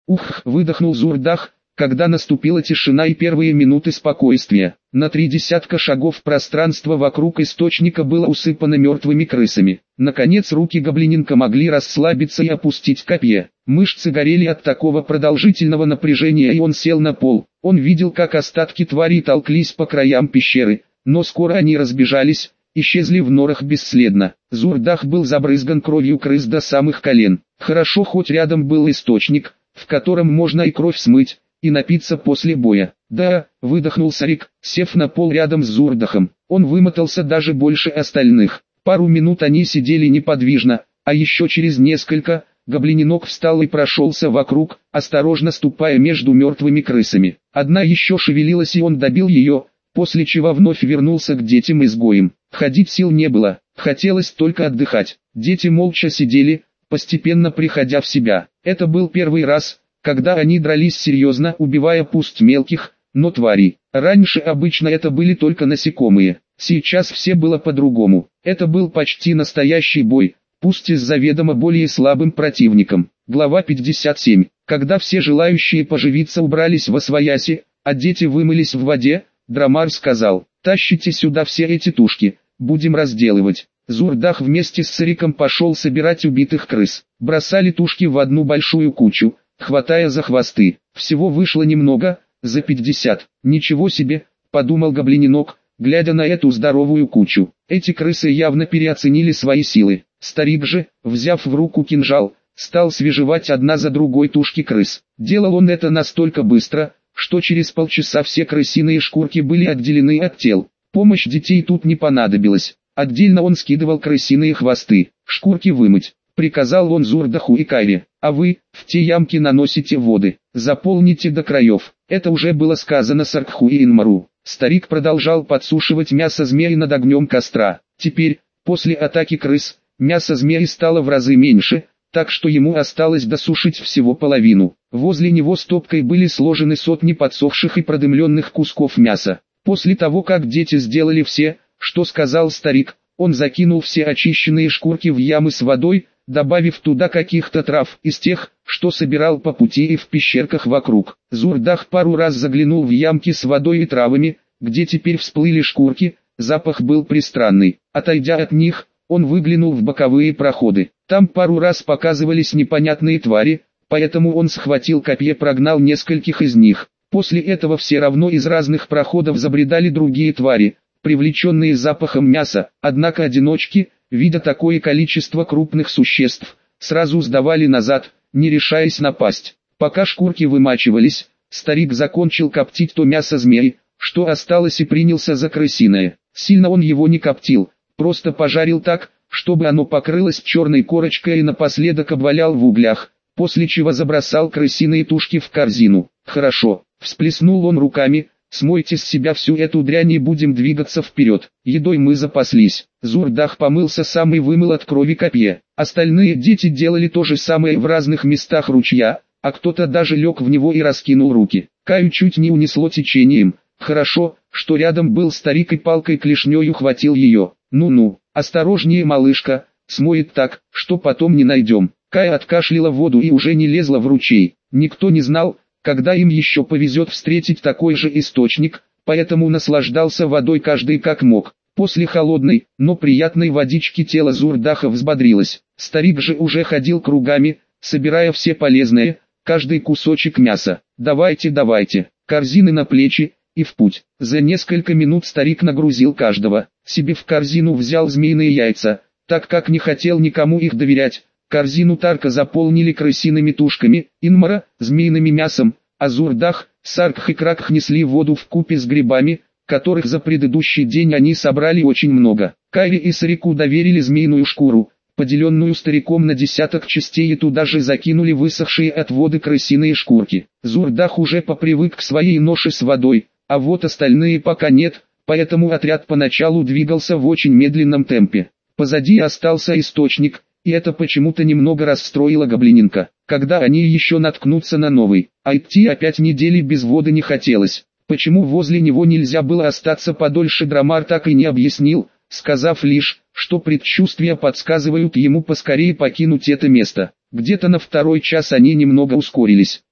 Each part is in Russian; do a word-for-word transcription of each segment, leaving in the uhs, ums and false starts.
Ух, выдохнул Зурдах, когда наступила тишина и первые минуты спокойствия. На три десятка шагов пространство вокруг источника было усыпано мертвыми крысами. Наконец руки гоблиненка могли расслабиться и опустить копье. Мышцы горели от такого продолжительного напряжения, и он сел на пол. Он видел, как остатки тварей толклись по краям пещеры, но скоро они разбежались, исчезли в норах бесследно. Зурдах был забрызган кровью крыс до самых колен. Хорошо, хоть рядом был источник, в котором можно и кровь смыть, и напиться после боя. Да, выдохнул Сарик, сев на пол рядом с Зурдахом. Он вымотался даже больше остальных. Пару минут они сидели неподвижно, а еще через несколько, гоблиненок встал и прошелся вокруг, осторожно ступая между мертвыми крысами. Одна еще шевелилась, и он добил ее, после чего вновь вернулся к детям-изгоям. Ходить сил не было, хотелось только отдыхать. Дети молча сидели, постепенно приходя в себя. Это был первый раз, когда они дрались серьезно, убивая пусть мелких, но тварей. Раньше обычно это были только насекомые. Сейчас все было по-другому. Это был почти настоящий бой, пусть и с заведомо более слабым противником. Глава пятьдесят семь. Когда все желающие поживиться убрались восвояси, а дети вымылись в воде, Драмар сказал: «Тащите сюда все эти тушки, будем разделывать». Зурдах вместе с Сариком пошел собирать убитых крыс. Бросали тушки в одну большую кучу, хватая за хвосты. Всего вышло немного, за пятьдесят. «Ничего себе», — подумал гоблиненок, глядя на эту здоровую кучу. Эти крысы явно переоценили свои силы. Старик же, взяв в руку кинжал, стал свежевать одна за другой тушки крыс. Делал он это настолько быстро, что через полчаса все крысиные шкурки были отделены от тел. Помощь детей тут не понадобилась. Отдельно он скидывал крысиные хвосты. «Шкурки вымыть», — приказал он Зурдаху и Кайре. «А вы, в те ямки наносите воды, заполните до краев». Это уже было сказано Саркху и Инмару. Старик продолжал подсушивать мясо змеи над огнем костра. Теперь, после атаки крыс, мясо змеи стало в разы меньше, так что ему осталось досушить всего половину. Возле него стопкой были сложены сотни подсохших и продымленных кусков мяса. После того, как дети сделали все, что сказал старик, он закинул все очищенные шкурки в ямы с водой, добавив туда каких-то трав из тех, что собирал по пути и в пещерках вокруг. Зурдах пару раз заглянул в ямки с водой и травами, где теперь всплыли шкурки, запах был пристранный. Отойдя от них, он выглянул в боковые проходы. Там пару раз показывались непонятные твари, поэтому он схватил копье, прогнал нескольких из них. После этого все равно из разных проходов забредали другие твари, привлеченные запахом мяса, однако одиночки, видя такое количество крупных существ, сразу сдавали назад, не решаясь напасть. Пока шкурки вымачивались, старик закончил коптить то мясо змеи, что осталось, и принялся за крысиное. Сильно он его не коптил, просто пожарил так, чтобы оно покрылось черной корочкой, и напоследок обвалял в углях, после чего забросал крысиные тушки в корзину. «Хорошо», — всплеснул он руками, — «смойте с себя всю эту дрянь и будем двигаться вперед. Едой мы запаслись». Зурдах помылся сам и вымыл от крови копье. Остальные дети делали то же самое в разных местах ручья, а кто-то даже лег в него и раскинул руки. Каю чуть не унесло течением. Хорошо, что рядом был старик и палкой клешнёю хватил ее. «Ну-ну, осторожнее, малышка, смоет так, что потом не найдем». Кая откашляла воду и уже не лезла в ручей. Никто не знал, когда им еще повезет встретить такой же источник, поэтому наслаждался водой каждый как мог. После холодной, но приятной водички тело Зурдаха взбодрилось. Старик же уже ходил кругами, собирая все полезное, каждый кусочек мяса. «Давайте, давайте, корзины на плечи, и в путь». За несколько минут старик нагрузил каждого. Себе в корзину взял змеиные яйца, так как не хотел никому их доверять. Корзину Тарка заполнили крысиными тушками, Инмара – змеиным мясом, а Зурдах, Саркх и Кракх несли воду вкупе с грибами, которых за предыдущий день они собрали очень много. Кайре и Сарику доверили змеиную шкуру, поделенную стариком на десяток частей, и туда же закинули высохшие от воды крысиные шкурки. Зурдах уже попривык к своей ноше с водой, а вот остальные пока нет, поэтому отряд поначалу двигался в очень медленном темпе. Позади остался источник, и это почему-то немного расстроило гоблиненка. Когда они еще наткнутся на новый, а идти опять недели без воды не хотелось. Почему возле него нельзя было остаться подольше, Драмар так и не объяснил, сказав лишь, что предчувствия подсказывают ему поскорее покинуть это место. Где-то на второй час они немного ускорились.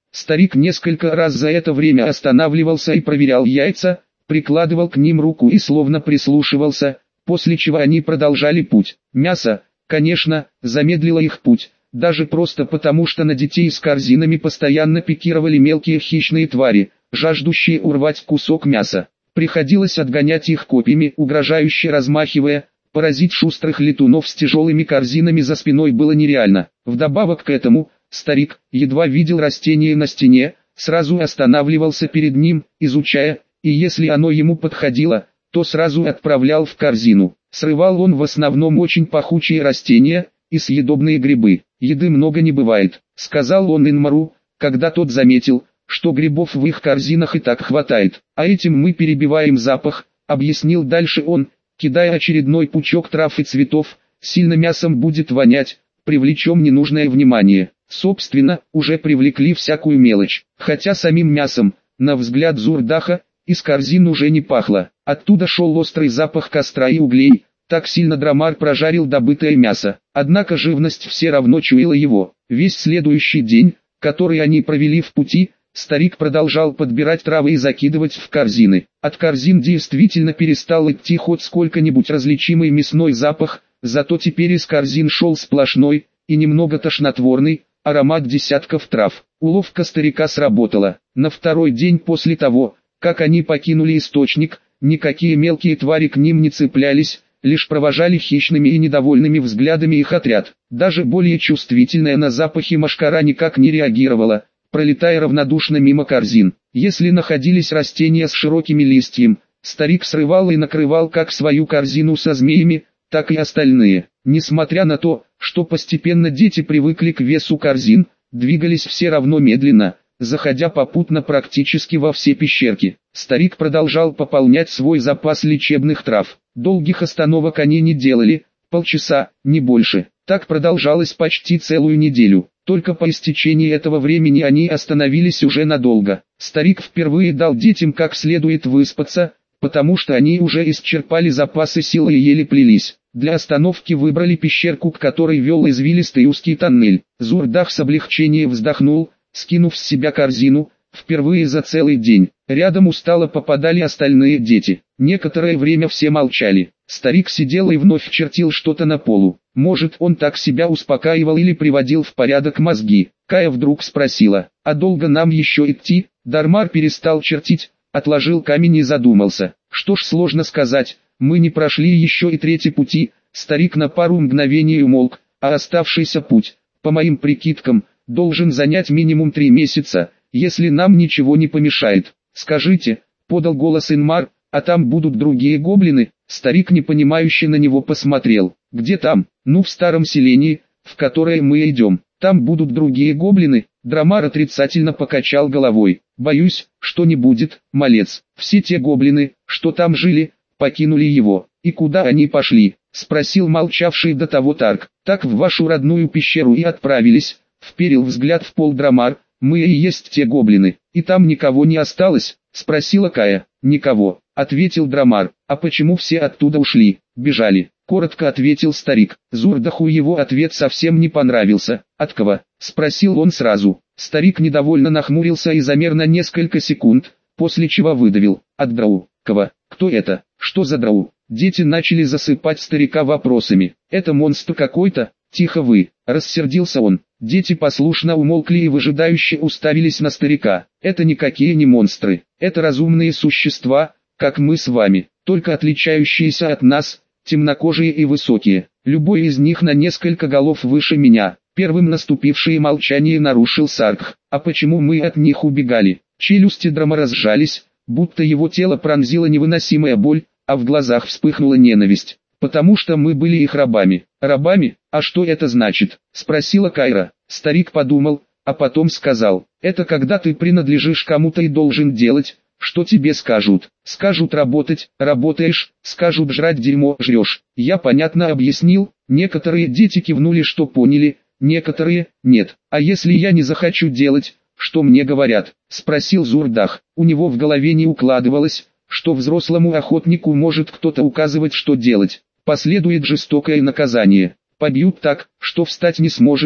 Старик несколько раз за это время останавливался и проверял яйца, прикладывал к ним руку и словно прислушивался, после чего они продолжали путь. Мясо, конечно, замедлило их путь, даже просто потому, что на детей с корзинами постоянно пикировали мелкие хищные твари, жаждущие урвать кусок мяса. Приходилось отгонять их копьями, угрожающе размахивая. Поразить шустрых летунов с тяжелыми корзинами за спиной было нереально. Вдобавок к этому, старик едва видел растение на стене, сразу останавливался перед ним, изучая, и если оно ему подходило, то сразу отправлял в корзину. Срывал он в основном очень пахучие растения и съедобные грибы. «Еды много не бывает», — сказал он Инмару, когда тот заметил, что грибов в их корзинах и так хватает. «А этим мы перебиваем запах», — объяснил дальше он, кидая очередной пучок трав и цветов. «Сильно мясом будет вонять, привлечем ненужное внимание». Собственно, уже привлекли всякую мелочь, хотя самим мясом, на взгляд Зурдаха, из корзин уже не пахло. Оттуда шел острый запах костра и углей, так сильно Драмар прожарил добытое мясо. Однако живность все равно чуяла его. Весь следующий день, который они провели в пути, старик продолжал подбирать травы и закидывать в корзины. От корзин действительно перестал идти хоть сколько-нибудь различимый мясной запах, зато теперь из корзин шел сплошной, и немного тошнотворный, аромат десятков трав. Уловка старика сработала. На второй день после того, как они покинули источник, никакие мелкие твари к ним не цеплялись, лишь провожали хищными и недовольными взглядами их отряд. Даже более чувствительная на запахи мошкара никак не реагировала, пролетая равнодушно мимо корзин. Если находились растения с широкими листьями, старик срывал и накрывал как свою корзину со змеями, так и остальные. Несмотря на то, что постепенно дети привыкли к весу корзин, двигались все равно медленно, заходя попутно практически во все пещерки. Старик продолжал пополнять свой запас лечебных трав. Долгих остановок они не делали, полчаса, не больше. Так продолжалось почти целую неделю. Только по истечении этого времени они остановились уже надолго. Старик впервые дал детям как следует выспаться, потому что они уже исчерпали запасы сил и еле плелись. Для остановки выбрали пещерку, к которой вел извилистый узкий тоннель. Зурдах с облегчением вздохнул, скинув с себя корзину, впервые за целый день. Рядом устало попадали остальные дети. Некоторое время все молчали. Старик сидел и вновь чертил что-то на полу. Может, он так себя успокаивал или приводил в порядок мозги. Кая вдруг спросила: «А долго нам еще идти?» Дармар перестал чертить, отложил камень и задумался. «Что ж, сложно сказать, мы не прошли еще и третий пути». Старик на пару мгновений умолк, а оставшийся путь, по моим прикидкам, должен занять минимум три месяца, если нам ничего не помешает. «Скажите», — подал голос Инмар, — «а там будут другие гоблины?» Старик непонимающе на него посмотрел. «Где там?» «Ну, в старом селении, в которое мы идем. Там будут другие гоблины». Драмар отрицательно покачал головой. «Боюсь, что не будет, малец. Все те гоблины, что там жили, покинули его». «И куда они пошли?» — спросил молчавший до того Тарк. «Так в вашу родную пещеру и отправились», — вперил взгляд в пол Драмар. «Мы и есть те гоблины. И там никого не осталось?» — спросила Кая. «Никого», — ответил Драмар. «А почему все оттуда ушли?» «Бежали», — коротко ответил старик. Зурдаху его ответ совсем не понравился. «От кого?» — спросил он сразу. Старик недовольно нахмурился и замер на несколько секунд, после чего выдавил: «От драу». «Кого? Кто это? Что за драу?» Дети начали засыпать старика вопросами. «Это монстр какой-то?» «Тихо вы!» — рассердился он. Дети послушно умолкли и выжидающе уставились на старика. «Это никакие не монстры, это разумные существа, как мы с вами, только отличающиеся от нас, темнокожие и высокие. Любой из них на несколько голов выше меня». Первым наступившее молчание нарушил Саркх. «А почему мы от них убегали?» Челюсти Драмара сжались, будто его тело пронзила невыносимая боль, а в глазах вспыхнула ненависть. «Потому что мы были их рабами». «Рабами? А что это значит?» — спросила Кайра. Старик подумал, а потом сказал: «Это когда ты принадлежишь кому-то и должен делать, что тебе скажут. Скажут работать, работаешь, скажут жрать дерьмо, жрешь». Я понятно объяснил, некоторые дети кивнули, что поняли, некоторые — нет. «А если я не захочу делать, что мне говорят?» — спросил Зурдах. У него в голове не укладывалось, что взрослому охотнику может кто-то указывать, что делать. Последует жестокое наказание. Побьют так, что встать не сможешь,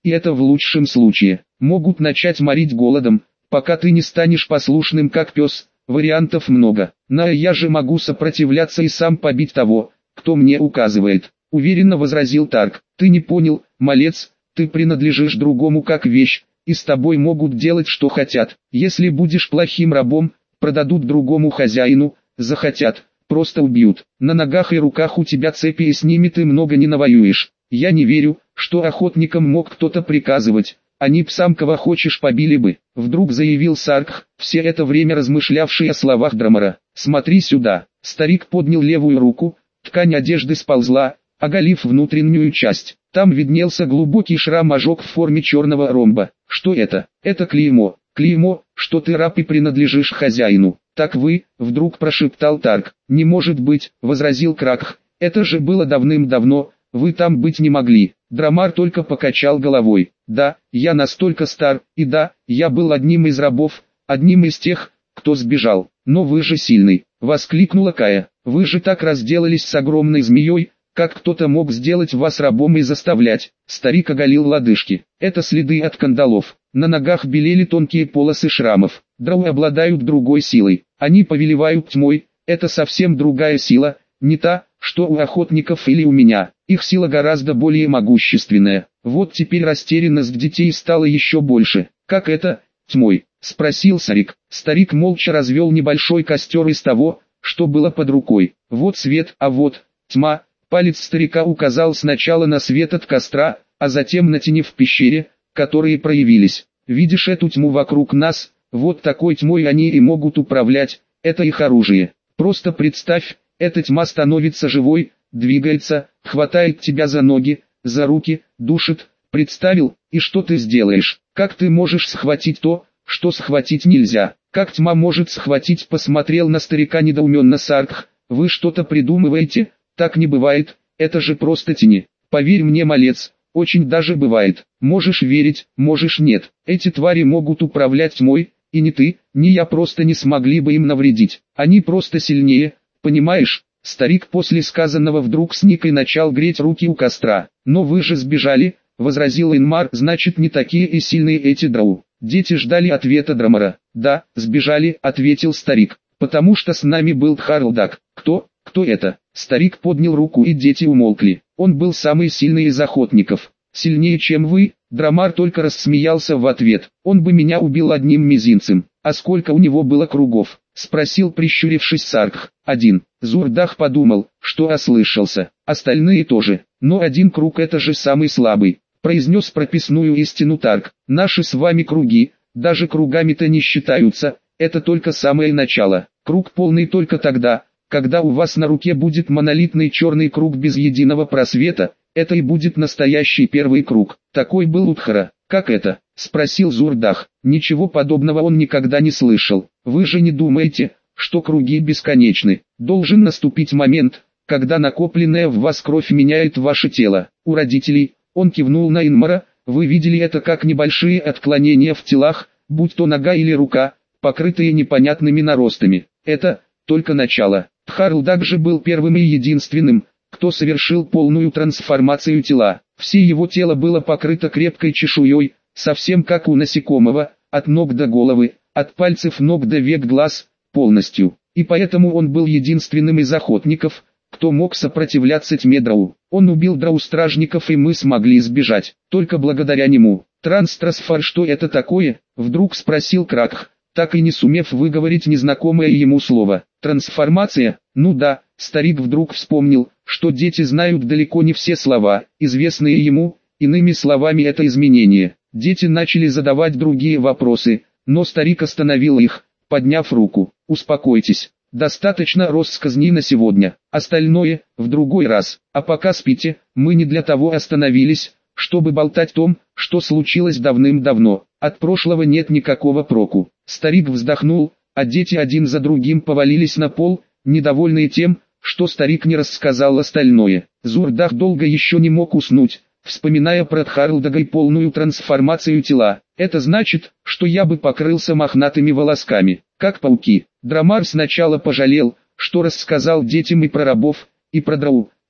и это в лучшем случае. Могут начать морить голодом, пока ты не станешь послушным как пес. Вариантов много. Но я же могу сопротивляться и сам побить того, кто мне указывает. Уверенно возразил Тарк. Ты не понял, малец, ты принадлежишь другому как вещь, и с тобой могут делать что хотят. Если будешь плохим рабом, продадут другому хозяину, захотят, просто убьют. На ногах и руках у тебя цепи, и с ними ты много не навоюешь. Я не верю, что охотникам мог кто-то приказывать. Они псам кого хочешь побили бы, вдруг заявил Саркх, все это время размышлявший о словах Драмара. Смотри сюда. Старик поднял левую руку, ткань одежды сползла, оголив внутреннюю часть. Там виднелся глубокий шрам-ожог в форме черного ромба. Что это? Это клеймо. Клеймо, что ты раб и принадлежишь хозяину. Так вы, вдруг прошептал Тарк. Не может быть, возразил Кракх. Это же было давным-давно, вы там быть не могли. Драмар только покачал головой. Да, я настолько стар, и да, я был одним из рабов, одним из тех, кто сбежал. Но вы же сильный, воскликнула Кая. Вы же так разделались с огромной змеей, как кто-то мог сделать вас рабом и заставлять. Старик оголил лодыжки. Это следы от кандалов. На ногах белели тонкие полосы шрамов. Драу обладают другой силой. Они повелевают тьмой. Это совсем другая сила, не та, что у охотников или у меня. Их сила гораздо более могущественная. Вот теперь растерянность детей стала еще больше. Как это, тьмой? Спросил Сарик. Старик молча развел небольшой костер из того, что было под рукой. Вот свет, а вот тьма. Палец старика указал сначала на свет от костра, а затем на тени в пещере, которые проявились. Видишь эту тьму вокруг нас? Вот такой тьмой они и могут управлять. Это их оружие. Просто представь, эта тьма становится живой, двигается, хватает тебя за ноги, за руки, душит. Представил, и что ты сделаешь? Как ты можешь схватить то, что схватить нельзя? Как тьма может схватить? Посмотрел на старика недоуменно Саркх. Вы что-то придумываете? Так не бывает, это же просто тени. Поверь мне, малец, очень даже бывает. Можешь верить, можешь нет. Эти твари могут управлять тьмой, и ни ты, ни я просто не смогли бы им навредить. Они просто сильнее, понимаешь? Старик после сказанного вдруг сник и начал греть руки у костра. Но вы же сбежали, возразил Инмар, значит не такие и сильные эти драу. Дети ждали ответа Драмара. Да, сбежали, ответил старик, потому что с нами был Тхарлдак. Кто? Кто это? Старик поднял руку, и дети умолкли. Он был самый сильный из охотников. Сильнее, чем вы? Драмар только рассмеялся в ответ. Он бы меня убил одним мизинцем. А сколько у него было кругов? Спросил, прищурившись Саркх. Один. Зурдах подумал, что ослышался. Остальные тоже. Но один круг — это же самый слабый. Произнес прописную истину Тарк. Наши с вами круги, даже кругами-то не считаются. Это только самое начало. Круг полный только тогда, когда у вас на руке будет монолитный черный круг без единого просвета. Это и будет настоящий первый круг. Такой был у Тхара. Как это? Спросил Зурдах. Ничего подобного он никогда не слышал. Вы же не думаете, что круги бесконечны? Должен наступить момент, когда накопленная в вас кровь меняет ваше тело. У родителей, он кивнул на Инмара, вы видели это как небольшие отклонения в телах, будь то нога или рука, покрытые непонятными наростами. Это только начало. Тхарлдак же был первым и единственным, кто совершил полную трансформацию тела. Все его тело было покрыто крепкой чешуей, совсем как у насекомого, от ног до головы, от пальцев ног до век глаз, полностью. И поэтому он был единственным из охотников, кто мог сопротивляться тьме драу. Он убил драу-стражников, и мы смогли сбежать, только благодаря нему. Транстрасфар, что это такое? Вдруг спросил Кракх, так и не сумев выговорить незнакомое ему слово. Трансформация? Ну да, старик вдруг вспомнил, что дети знают далеко не все слова, известные ему, иными словами это изменение. Дети начали задавать другие вопросы, но старик остановил их, подняв руку. Успокойтесь, достаточно россказней на сегодня, остальное в другой раз. А пока спите, мы не для того остановились, чтобы болтать о том, что случилось давным-давно. От прошлого нет никакого проку. Старик вздохнул, а дети один за другим повалились на пол, недовольные тем, что старик не рассказал остальное. Зурдах долго еще не мог уснуть, вспоминая про Тхарлдага и полную трансформацию тела. Это значит, что я бы покрылся мохнатыми волосками, как пауки. Драмар сначала пожалел, что рассказал детям и про рабов, и про драу.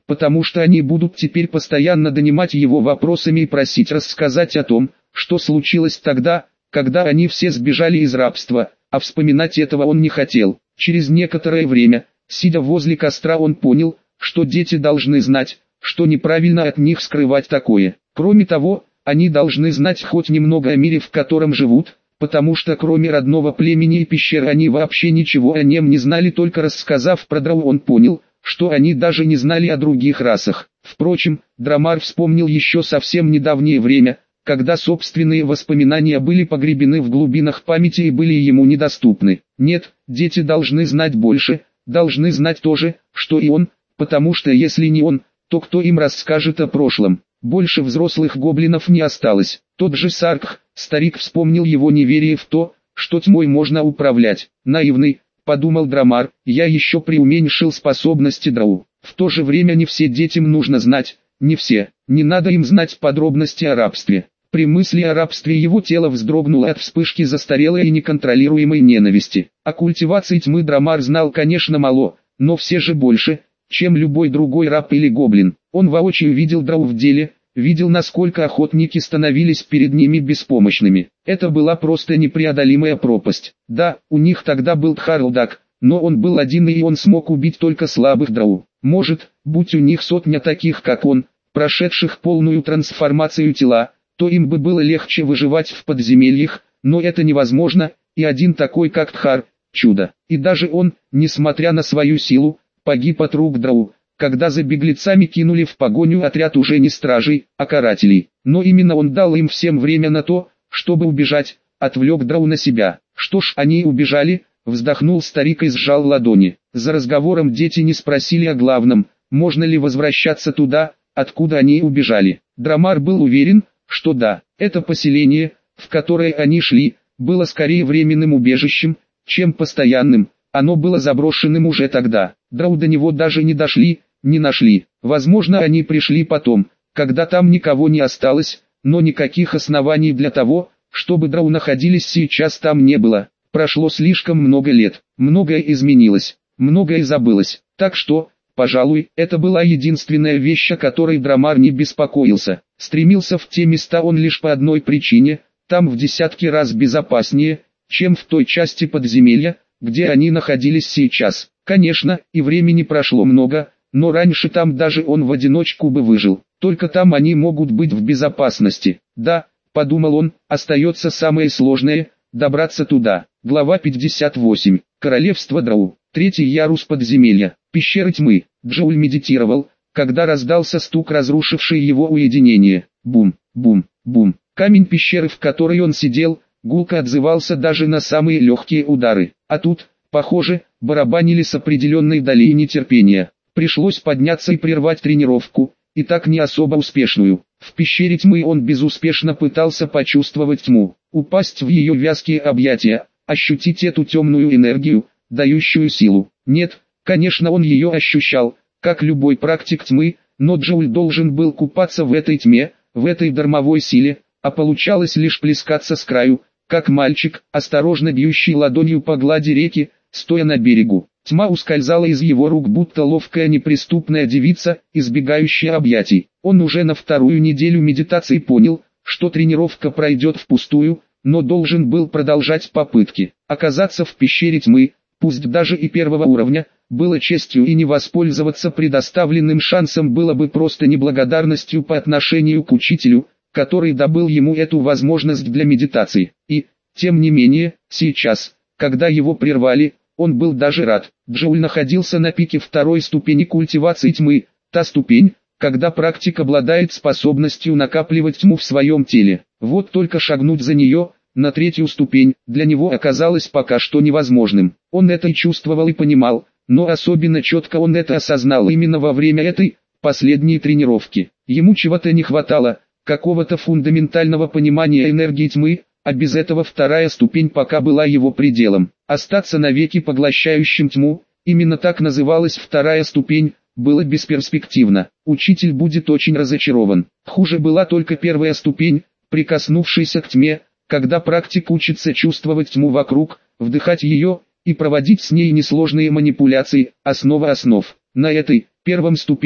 потому что они будут теперь постоянно донимать его вопросами и просить рассказать о том, что случилось тогда, когда они все сбежали из рабства, а вспоминать этого он не хотел. Через некоторое время, сидя возле костра, он понял, что дети должны знать, что неправильно от них скрывать такое. Кроме того, они должны знать хоть немного о мире, в котором живут, потому что кроме родного племени и пещер они вообще ничего о нем не знали. Только рассказав про Драу, он понял, что они даже не знали о других расах. Впрочем, Драмар вспомнил еще совсем недавнее время, когда собственные воспоминания были погребены в глубинах памяти и были ему недоступны. Нет, дети должны знать больше, должны знать то же, что и он, потому что если не он, то кто им расскажет о прошлом? Больше взрослых гоблинов не осталось. Тот же Саркх, старик, вспомнил его неверие в то, что тьмой можно управлять. Наивный, подумал Драмар, я еще преуменьшил способности Драу. В то же время не все детям нужно знать, не все, не надо им знать подробности о рабстве. При мысли о рабстве его тело вздрогнуло от вспышки застарелой и неконтролируемой ненависти. О культивации тьмы Драмар знал, конечно, мало, но все же больше, чем любой другой раб или гоблин. Он воочию видел Драу в деле, видел, насколько охотники становились перед ними беспомощными. Это была просто непреодолимая пропасть. Да, у них тогда был Тхарлдак, но он был один и он смог убить только слабых Драу. Может, будь у них сотня таких как он, прошедших полную трансформацию тела, то им бы было легче выживать в подземельях, но это невозможно, и один такой как Тхар – чудо. И даже он, несмотря на свою силу, погиб от рук Драу, когда за беглецами кинули в погоню отряд уже не стражей, а карателей. Но именно он дал им всем время на то, чтобы убежать, отвлек Драу на себя. Что ж, они убежали, вздохнул старик и сжал ладони. За разговором дети не спросили о главном, можно ли возвращаться туда, откуда они убежали. Драмар был уверен, что да, это поселение, в которое они шли, было скорее временным убежищем, чем постоянным. Оно было заброшенным уже тогда. Драу до него даже не дошли, не нашли. Возможно, они пришли потом, когда там никого не осталось, но никаких оснований для того, чтобы Драу находились сейчас там не было. Прошло слишком много лет, многое изменилось, многое забылось. Так что, пожалуй, это была единственная вещь, о которой Драмар не беспокоился. Стремился в те места он лишь по одной причине: там в десятки раз безопаснее, чем в той части подземелья, где они находились сейчас. Конечно, и времени прошло много, но раньше там даже он в одиночку бы выжил. Только там они могут быть в безопасности. Да, подумал он, остается самое сложное – добраться туда. Глава пятьдесят восемь. Королевство Драу. Третий ярус подземелья. Пещеры тьмы. Джоуль медитировал, когда раздался стук, разрушивший его уединение. Бум, бум, бум. Камень пещеры, в которой он сидел, гулко отзывался даже на самые легкие удары. А тут, похоже, барабанили с определенной долей нетерпения. Пришлось подняться и прервать тренировку, и так не особо успешную. В пещере тьмы он безуспешно пытался почувствовать тьму, упасть в ее вязкие объятия, ощутить эту темную энергию, дающую силу. Нет, конечно, он ее ощущал, как любой практик тьмы, но Джоуль должен был купаться в этой тьме, в этой дармовой силе, а получалось лишь плескаться с краю, как мальчик, осторожно бьющий ладонью по глади реки, стоя на берегу. Тьма ускользала из его рук, будто ловкая неприступная девица, избегающая объятий. Он уже на вторую неделю медитации понял, что тренировка пройдет впустую, но должен был продолжать попытки. Оказаться в пещере тьмы, пусть даже и первого уровня, было честью, и не воспользоваться предоставленным шансом было бы просто неблагодарностью по отношению к учителю, который добыл ему эту возможность для медитации. И, тем не менее, сейчас, когда его прервали, он был даже рад. Джоуль находился на пике второй ступени культивации тьмы, та ступень, когда практик обладает способностью накапливать тьму в своем теле. Вот только шагнуть за нее, на третью ступень, для него оказалось пока что невозможным. Он это и чувствовал и понимал, но особенно четко он это осознал именно во время этой, последней тренировки. Ему чего-то не хватало, какого-то фундаментального понимания энергии тьмы, а без этого вторая ступень пока была его пределом. Остаться навеки поглощающим тьму, именно так называлась вторая ступень, было бесперспективно. Учитель будет очень разочарован. Хуже была только первая ступень, прикоснувшаяся к тьме, когда практик учится чувствовать тьму вокруг, вдыхать ее, и проводить с ней несложные манипуляции, основа основ. На этой, первом ступени,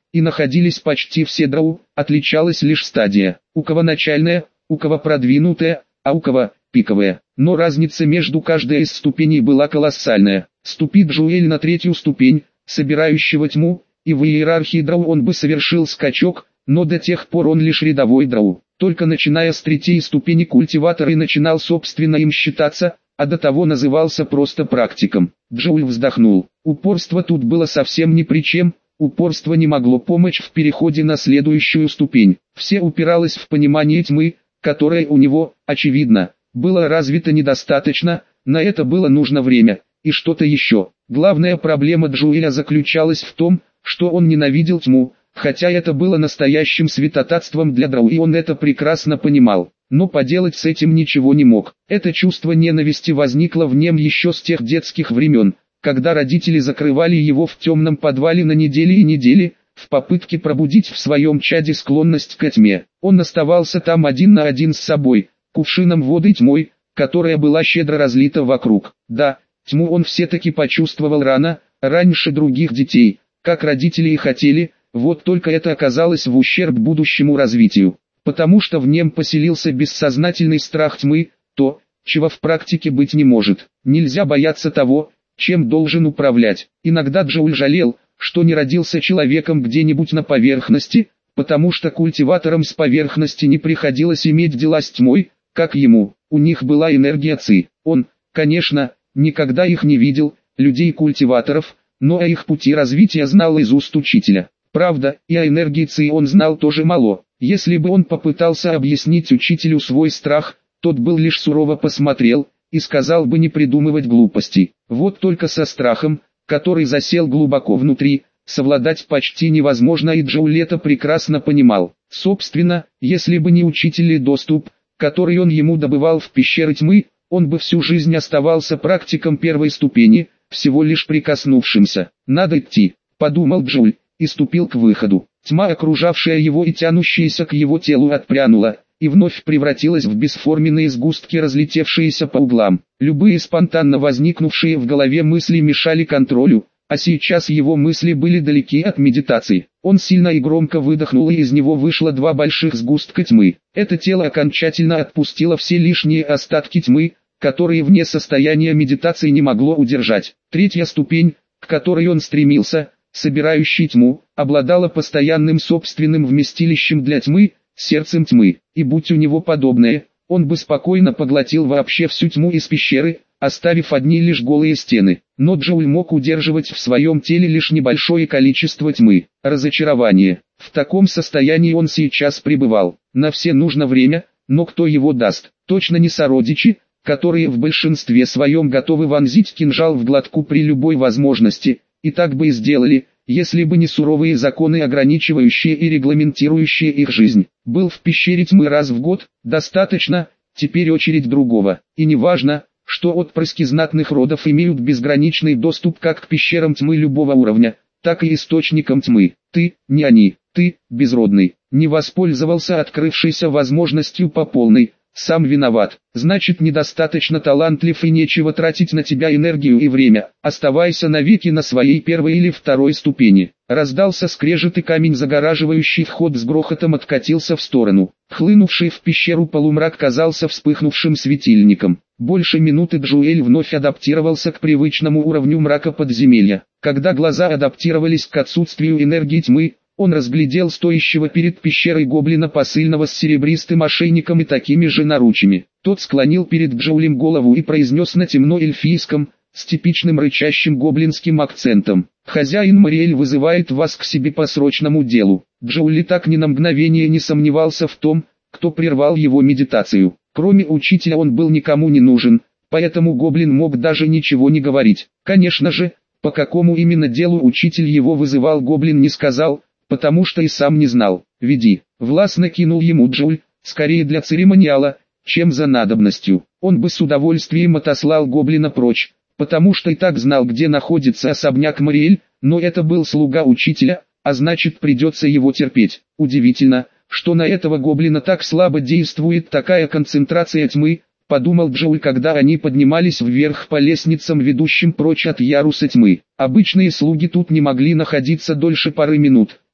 и находились почти все дроу, отличалась лишь стадия, у кого начальная, у кого продвинутая, а у кого пиковая. Но разница между каждой из ступеней была колоссальная. Ступит Джоэль на третью ступень, собирающего тьму, и в иерархии дроу он бы совершил скачок, но до тех пор он лишь рядовой дроу. Только начиная с третьей ступени культиватор и начинал собственно им считаться, а до того назывался просто практиком. Джоэль вздохнул. Упорство тут было совсем ни при чем, упорство не могло помочь в переходе на следующую ступень. Все упиралось в понимание тьмы, которое у него, очевидно, было развито недостаточно, на это было нужно время, и что-то еще. Главная проблема Джоэля заключалась в том, что он ненавидел тьму, хотя это было настоящим святотатством для дроу, и он это прекрасно понимал, но поделать с этим ничего не мог. Это чувство ненависти возникло в нем еще с тех детских времен, когда родители закрывали его в темном подвале на недели и недели, в попытке пробудить в своем чаде склонность к тьме. Он оставался там один на один с собой, кувшином воды тьмой, которая была щедро разлита вокруг. Да, тьму он все-таки почувствовал рано, раньше других детей, как родители и хотели, вот только это оказалось в ущерб будущему развитию, потому что в нем поселился бессознательный страх тьмы, то, чего в практике быть не может. Нельзя бояться того, чем должен управлять. Иногда Джоэль жалел, что не родился человеком где-нибудь на поверхности, потому что культиваторам с поверхности не приходилось иметь дела с тьмой, как ему. У них была энергия ци. Он, конечно, никогда их не видел, людей-культиваторов, но о их пути развития знал из уст учителя. Правда, и о энергии ци он знал тоже мало. Если бы он попытался объяснить учителю свой страх, тот был лишь сурово посмотрел и сказал бы не придумывать глупостей. Вот только со страхом, который засел глубоко внутри, совладать почти невозможно, и Джоэль это прекрасно понимал. Собственно, если бы не учитель и доступ, который он ему добывал в пещеры тьмы, он бы всю жизнь оставался практиком первой ступени, всего лишь прикоснувшимся. «Надо идти», — подумал Джоэль, и ступил к выходу. Тьма, окружавшая его и тянущаяся к его телу, отпрянула, и вновь превратилась в бесформенные сгустки, разлетевшиеся по углам. Любые спонтанно возникнувшие в голове мысли мешали контролю, а сейчас его мысли были далеки от медитации. Он сильно и громко выдохнул, и из него вышло два больших сгустка тьмы. Это тело окончательно отпустило все лишние остатки тьмы, которые вне состояния медитации не могло удержать. Третья ступень, к которой он стремился, собирающий тьму, обладала постоянным собственным вместилищем для тьмы, сердцем тьмы, и будь у него подобное, он бы спокойно поглотил вообще всю тьму из пещеры, оставив одни лишь голые стены. Но Джоэль мог удерживать в своем теле лишь небольшое количество тьмы. Разочарование. В таком состоянии он сейчас пребывал. На все нужно время, но кто его даст? Точно не сородичи, которые в большинстве своем готовы вонзить кинжал в глотку при любой возможности, и так бы и сделали, если бы не суровые законы, ограничивающие и регламентирующие их жизнь. Был в пещере тьмы раз в год, достаточно, теперь очередь другого. И не важно, что отпрыски знатных родов имеют безграничный доступ как к пещерам тьмы любого уровня, так и источникам тьмы. Ты, не они, ты, безродный, не воспользовался открывшейся возможностью по полной. Сам виноват, значит недостаточно талантлив и нечего тратить на тебя энергию и время. Оставайся навеки на своей первой или второй ступени. Раздался скрежет, и камень, загораживающий вход, с грохотом откатился в сторону. Хлынувший в пещеру полумрак казался вспыхнувшим светильником. Больше минуты Джоэль вновь адаптировался к привычному уровню мрака подземелья. Когда глаза адаптировались к отсутствию энергии тьмы, он разглядел стоящего перед пещерой гоблина посыльного с серебристым ошейником и такими же наручами. Тот склонил перед Джоэлем голову и произнес на темно-эльфийском, с типичным рычащим гоблинским акцентом: «Хозяин Мариэль вызывает вас к себе по срочному делу». Джоэль так ни на мгновение не сомневался в том, кто прервал его медитацию. Кроме учителя он был никому не нужен, поэтому гоблин мог даже ничего не говорить. Конечно же, по какому именно делу учитель его вызывал, гоблин не сказал, потому что и сам не знал. «Веди», — властно кинул ему Джоэль, скорее для церемониала, чем за надобностью. Он бы с удовольствием отослал гоблина прочь, потому что и так знал, где находится особняк Мариэль, но это был слуга учителя, а значит придется его терпеть. Удивительно, что на этого гоблина так слабо действует такая концентрация тьмы, подумал Джоэль, когда они поднимались вверх по лестницам, ведущим прочь от яруса тьмы. Обычные слуги тут не могли находиться дольше пары минут.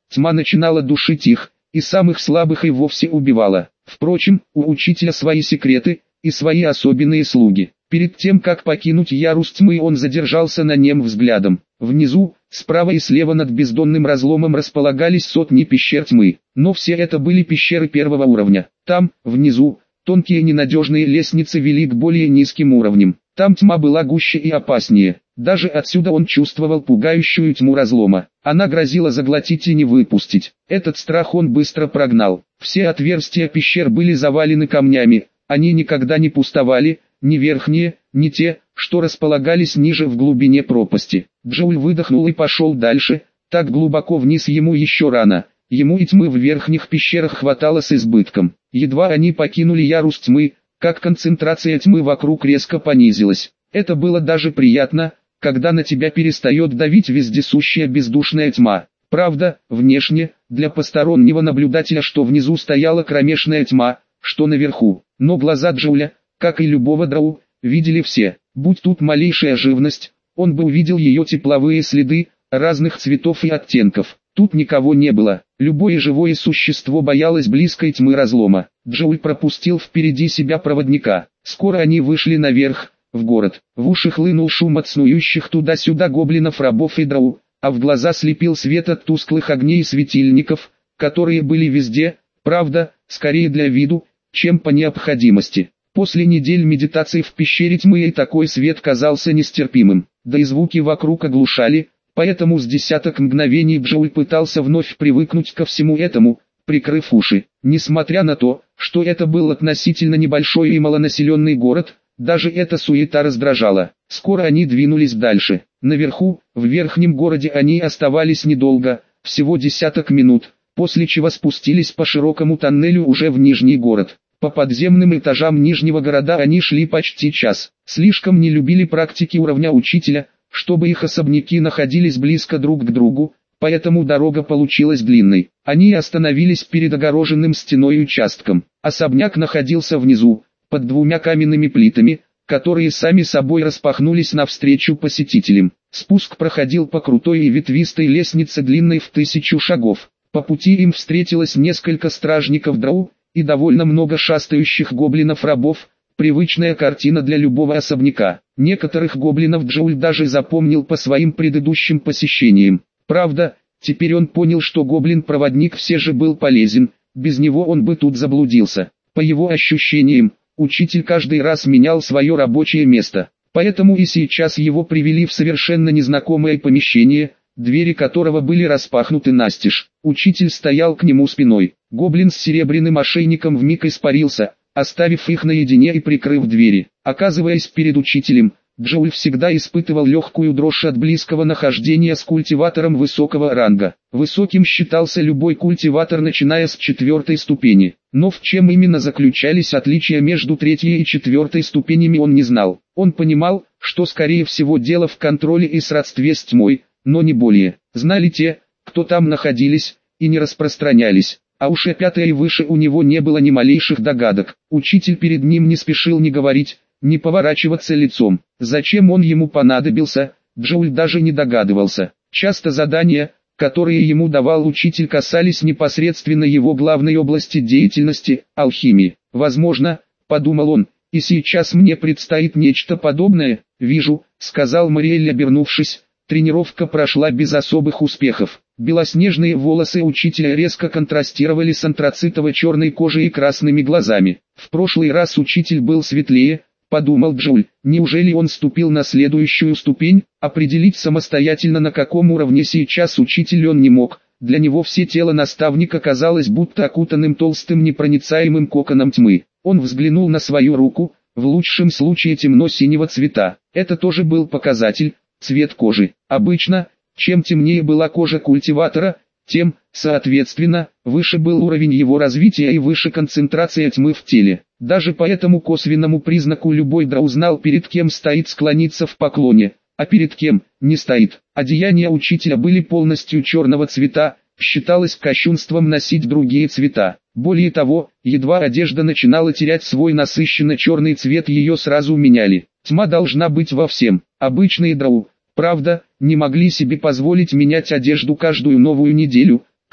тьма начинала душить их, и самых слабых и вовсе убивала. Впрочем, у учителя свои секреты и свои особенные слуги. Перед тем, как покинуть ярус тьмы, он задержался на нем взглядом. Внизу, справа и слева над бездонным разломом располагались сотни пещер тьмы, но все это были пещеры первого уровня. Там, внизу, тонкие ненадежные лестницы вели к более низким уровням. Там тьма была гуще и опаснее. Даже отсюда он чувствовал пугающую тьму разлома. Она грозила заглотить и не выпустить. Этот страх он быстро прогнал. Все отверстия пещер были завалены камнями. Они никогда не пустовали, ни верхние, ни те, что располагались ниже в глубине пропасти. Джоуль выдохнул и пошел дальше. Так глубоко вниз ему еще рано. Ему и тьмы в верхних пещерах хватало с избытком. Едва они покинули ярус тьмы, как концентрация тьмы вокруг резко понизилась. Это было даже приятно, когда на тебя перестает давить вездесущая бездушная тьма. Правда, внешне, для постороннего наблюдателя, что внизу стояла кромешная тьма, что наверху. Но глаза Джоуля, как и любого дроу, видели все. Будь тут малейшая живность, он бы увидел ее тепловые следы, разных цветов и оттенков. Тут никого не было. Любое живое существо боялось близкой тьмы разлома. Джоуль пропустил впереди себя проводника. Скоро они вышли наверх, в город. В уши хлынул шум от снующих туда-сюда гоблинов, рабов и дроу, а в глаза слепил свет от тусклых огней и светильников, которые были везде, правда, скорее для виду, чем по необходимости. После недель медитации в пещере тьмы и такой свет казался нестерпимым, да и звуки вокруг оглушали, поэтому с десяток мгновений Джоуль пытался вновь привыкнуть ко всему этому, прикрыв уши. Несмотря на то, что это был относительно небольшой и малонаселенный город, даже эта суета раздражала. Скоро они двинулись дальше. Наверху, в верхнем городе они оставались недолго, всего десяток минут, после чего спустились по широкому тоннелю уже в нижний город. По подземным этажам нижнего города они шли почти час. Слишком не любили практики уровня учителя, чтобы их особняки находились близко друг к другу, поэтому дорога получилась длинной. Они остановились перед огороженным стеной участком. Особняк находился внизу, под двумя каменными плитами, которые сами собой распахнулись навстречу посетителям. Спуск проходил по крутой и ветвистой лестнице длиной в тысячу шагов. По пути им встретилось несколько стражников дроу и довольно много шастающих гоблинов-рабов, привычная картина для любого особняка. Некоторых гоблинов Джоуль даже запомнил по своим предыдущим посещениям. Правда, теперь он понял, что гоблин-проводник все же был полезен, без него он бы тут заблудился. По его ощущениям, учитель каждый раз менял свое рабочее место, поэтому и сейчас его привели в совершенно незнакомое помещение, двери которого были распахнуты настежь. Учитель стоял к нему спиной. Гоблин с серебряным ошейником вмиг испарился, оставив их наедине и прикрыв двери. Оказываясь перед учителем, Джоуль всегда испытывал легкую дрожь от близкого нахождения с культиватором высокого ранга. Высоким считался любой культиватор, начиная с четвертой ступени. Но в чем именно заключались отличия между третьей и четвертой ступенями, он не знал. Он понимал, что скорее всего дело в контроле и сродстве с тьмой, но не более. Знали те, кто там находились, и не распространялись. А уж и пятое и выше у него не было ни малейших догадок. Учитель перед ним не спешил ни говорить, ни поворачиваться лицом. Зачем он ему понадобился, Джоуль даже не догадывался. Часто задания, которые ему давал учитель, касались непосредственно его главной области деятельности – алхимии. Возможно, подумал он, и сейчас мне предстоит нечто подобное. «Вижу», – сказал Мариэль, обернувшись. Тренировка прошла без особых успехов. Белоснежные волосы учителя резко контрастировали с антрацитово-черной кожей и красными глазами. В прошлый раз учитель был светлее, подумал Джоуль. Неужели он ступил на следующую ступень? Определить самостоятельно, на каком уровне сейчас учитель, он не мог. Для него все тело наставника казалось будто окутанным толстым непроницаемым коконом тьмы. Он взглянул на свою руку, в лучшем случае темно-синего цвета. Это тоже был показатель. Цвет кожи. Обычно, чем темнее была кожа культиватора, тем, соответственно, выше был уровень его развития и выше концентрация тьмы в теле. Даже по этому косвенному признаку любой дроу знал, перед кем стоит склониться в поклоне, а перед кем не стоит. Одеяния учителя были полностью черного цвета, считалось кощунством носить другие цвета. Более того, едва одежда начинала терять свой насыщенно черный цвет, ее сразу меняли. Тьма должна быть во всем. Обычные дроу, правда, не могли себе позволить менять одежду каждую новую неделю,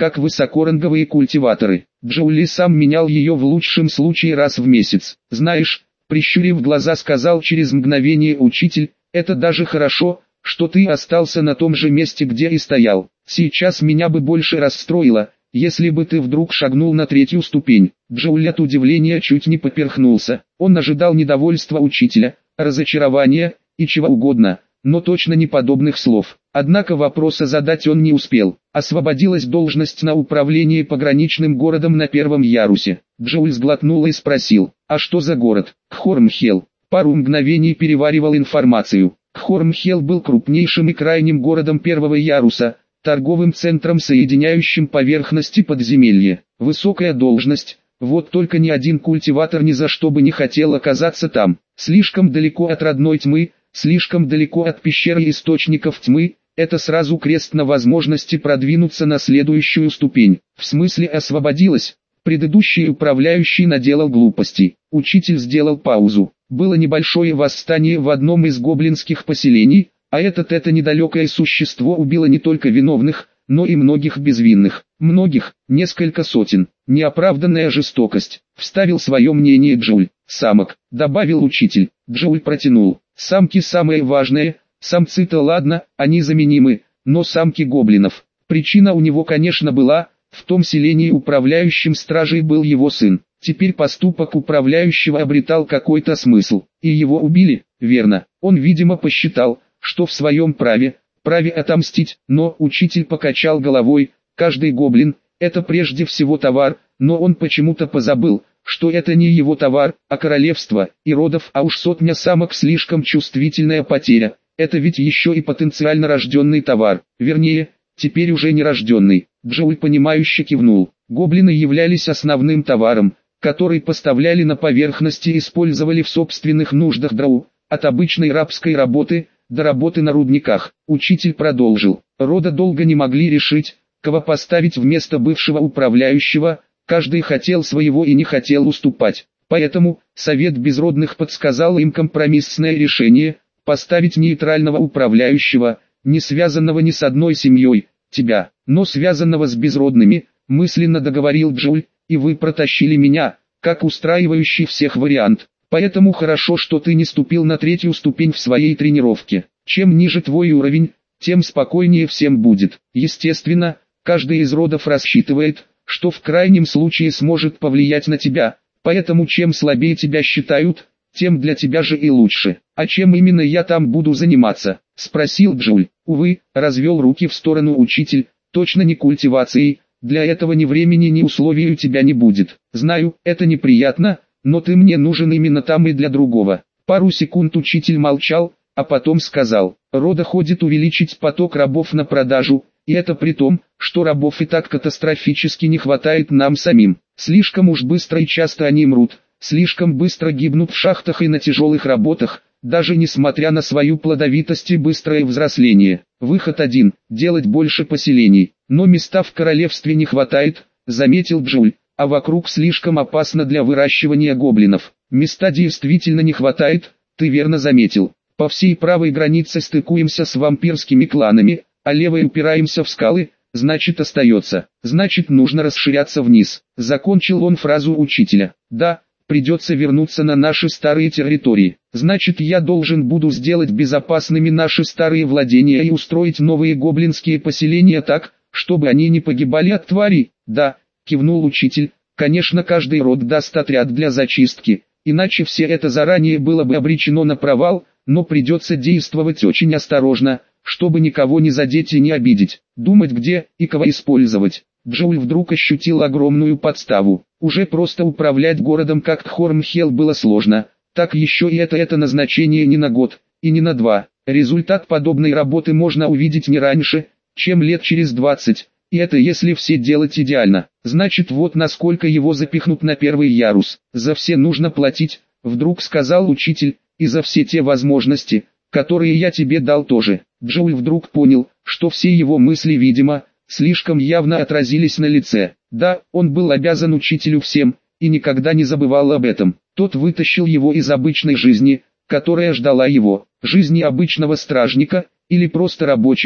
как высокоранговые культиваторы. Джоули сам менял ее в лучшем случае раз в месяц. Знаешь, прищурив глаза, сказал через мгновение учитель, это даже хорошо, что ты остался на том же месте, где и стоял. Сейчас меня бы больше расстроило, если бы ты вдруг шагнул на третью ступень. Джоули от удивления чуть не поперхнулся. Он ожидал недовольства учителя, разочарования и чего угодно, но точно не подобных слов. Однако вопроса задать он не успел. Освободилась должность на управление пограничным городом на первом ярусе. Джоуль сглотнул и спросил, а что за город? Хормхелл. Пару мгновений переваривал информацию. Хормхелл был крупнейшим и крайним городом первого яруса, торговым центром, соединяющим поверхности подземелья. Высокая должность, вот только ни один культиватор ни за что бы не хотел оказаться там. Слишком далеко от родной тьмы, слишком далеко от пещеры источников тьмы, это сразу крест на возможности продвинуться на следующую ступень. В смысле освободилась? Предыдущий управляющий наделал глупостей. Учитель сделал паузу. Было небольшое восстание в одном из гоблинских поселений, а этот это недалекое существо убило не только виновных, но и многих безвинных. Многих, несколько сотен. Неоправданная жестокость. Вставил свое мнение Джоуль. Самок, добавил учитель. Джоуль протянул. Самки самое важное, самцы-то ладно, они заменимы, но самки гоблинов. Причина у него, конечно, была, в том селении управляющим стражей был его сын. Теперь поступок управляющего обретал какой-то смысл, и его убили, верно. Он, видимо, посчитал, что в своем праве, праве отомстить, но учитель покачал головой, каждый гоблин, это прежде всего товар, но он почему-то позабыл, что это не его товар, а королевство и родов, а уж сотня самок слишком чувствительная потеря. Это ведь еще и потенциально рожденный товар, вернее, теперь уже не рожденный. Джоуль понимающе кивнул. Гоблины являлись основным товаром, который поставляли на поверхности и использовали в собственных нуждах дроу, от обычной рабской работы до работы на рудниках. Учитель продолжил. Рода долго не могли решить, кого поставить вместо бывшего управляющего, каждый хотел своего и не хотел уступать. Поэтому, Совет Безродных подсказал им компромиссное решение, поставить нейтрального управляющего, не связанного ни с одной семьей, тебя, но связанного с безродными, мысленно договорил Джоуль, и вы протащили меня, как устраивающий всех вариант. Поэтому хорошо, что ты не ступил на третью ступень в своей тренировке. Чем ниже твой уровень, тем спокойнее всем будет. Естественно, каждый из родов рассчитывает, что в крайнем случае сможет повлиять на тебя, поэтому чем слабее тебя считают, тем для тебя же и лучше. А чем именно я там буду заниматься? Спросил Джоуль. Увы, развел руки в сторону учитель, точно не культивацией, для этого ни времени, ни условий у тебя не будет. Знаю, это неприятно, но ты мне нужен именно там и для другого. Пару секунд учитель молчал, а потом сказал, рода ходит увеличить поток рабов на продажу, и это при том, что рабов и так катастрофически не хватает нам самим. Слишком уж быстро и часто они мрут, слишком быстро гибнут в шахтах и на тяжелых работах, даже несмотря на свою плодовитость и быстрое взросление. Выход один – делать больше поселений, но места в королевстве не хватает, заметил Джоуль, а вокруг слишком опасно для выращивания гоблинов. Места действительно не хватает, ты верно заметил. По всей правой границе стыкуемся с вампирскими кланами, а левой упираемся в скалы, значит остается, значит нужно расширяться вниз. Закончил он фразу учителя. Да, придется вернуться на наши старые территории. Значит, я должен буду сделать безопасными наши старые владения и устроить новые гоблинские поселения так, чтобы они не погибали от тварей. Да, кивнул учитель, конечно, каждый род даст отряд для зачистки, иначе все это заранее было бы обречено на провал, но придется действовать очень осторожно, чтобы никого не задеть и не обидеть, думать где и кого использовать. Джоуль вдруг ощутил огромную подставу. Уже просто управлять городом как Хормхелл было сложно, так еще и это это назначение не на год, и не на два. Результат подобной работы можно увидеть не раньше, чем лет через двадцать, и это если все делать идеально. Значит, вот насколько его запихнут на первый ярус. За все нужно платить, вдруг сказал учитель, и за все те возможности, которые я тебе дал тоже. Джоуль вдруг понял, что все его мысли, видимо, слишком явно отразились на лице. Да, он был обязан учителю всем, и никогда не забывал об этом. Тот вытащил его из обычной жизни, которая ждала его, жизни обычного стражника, или просто рабочего,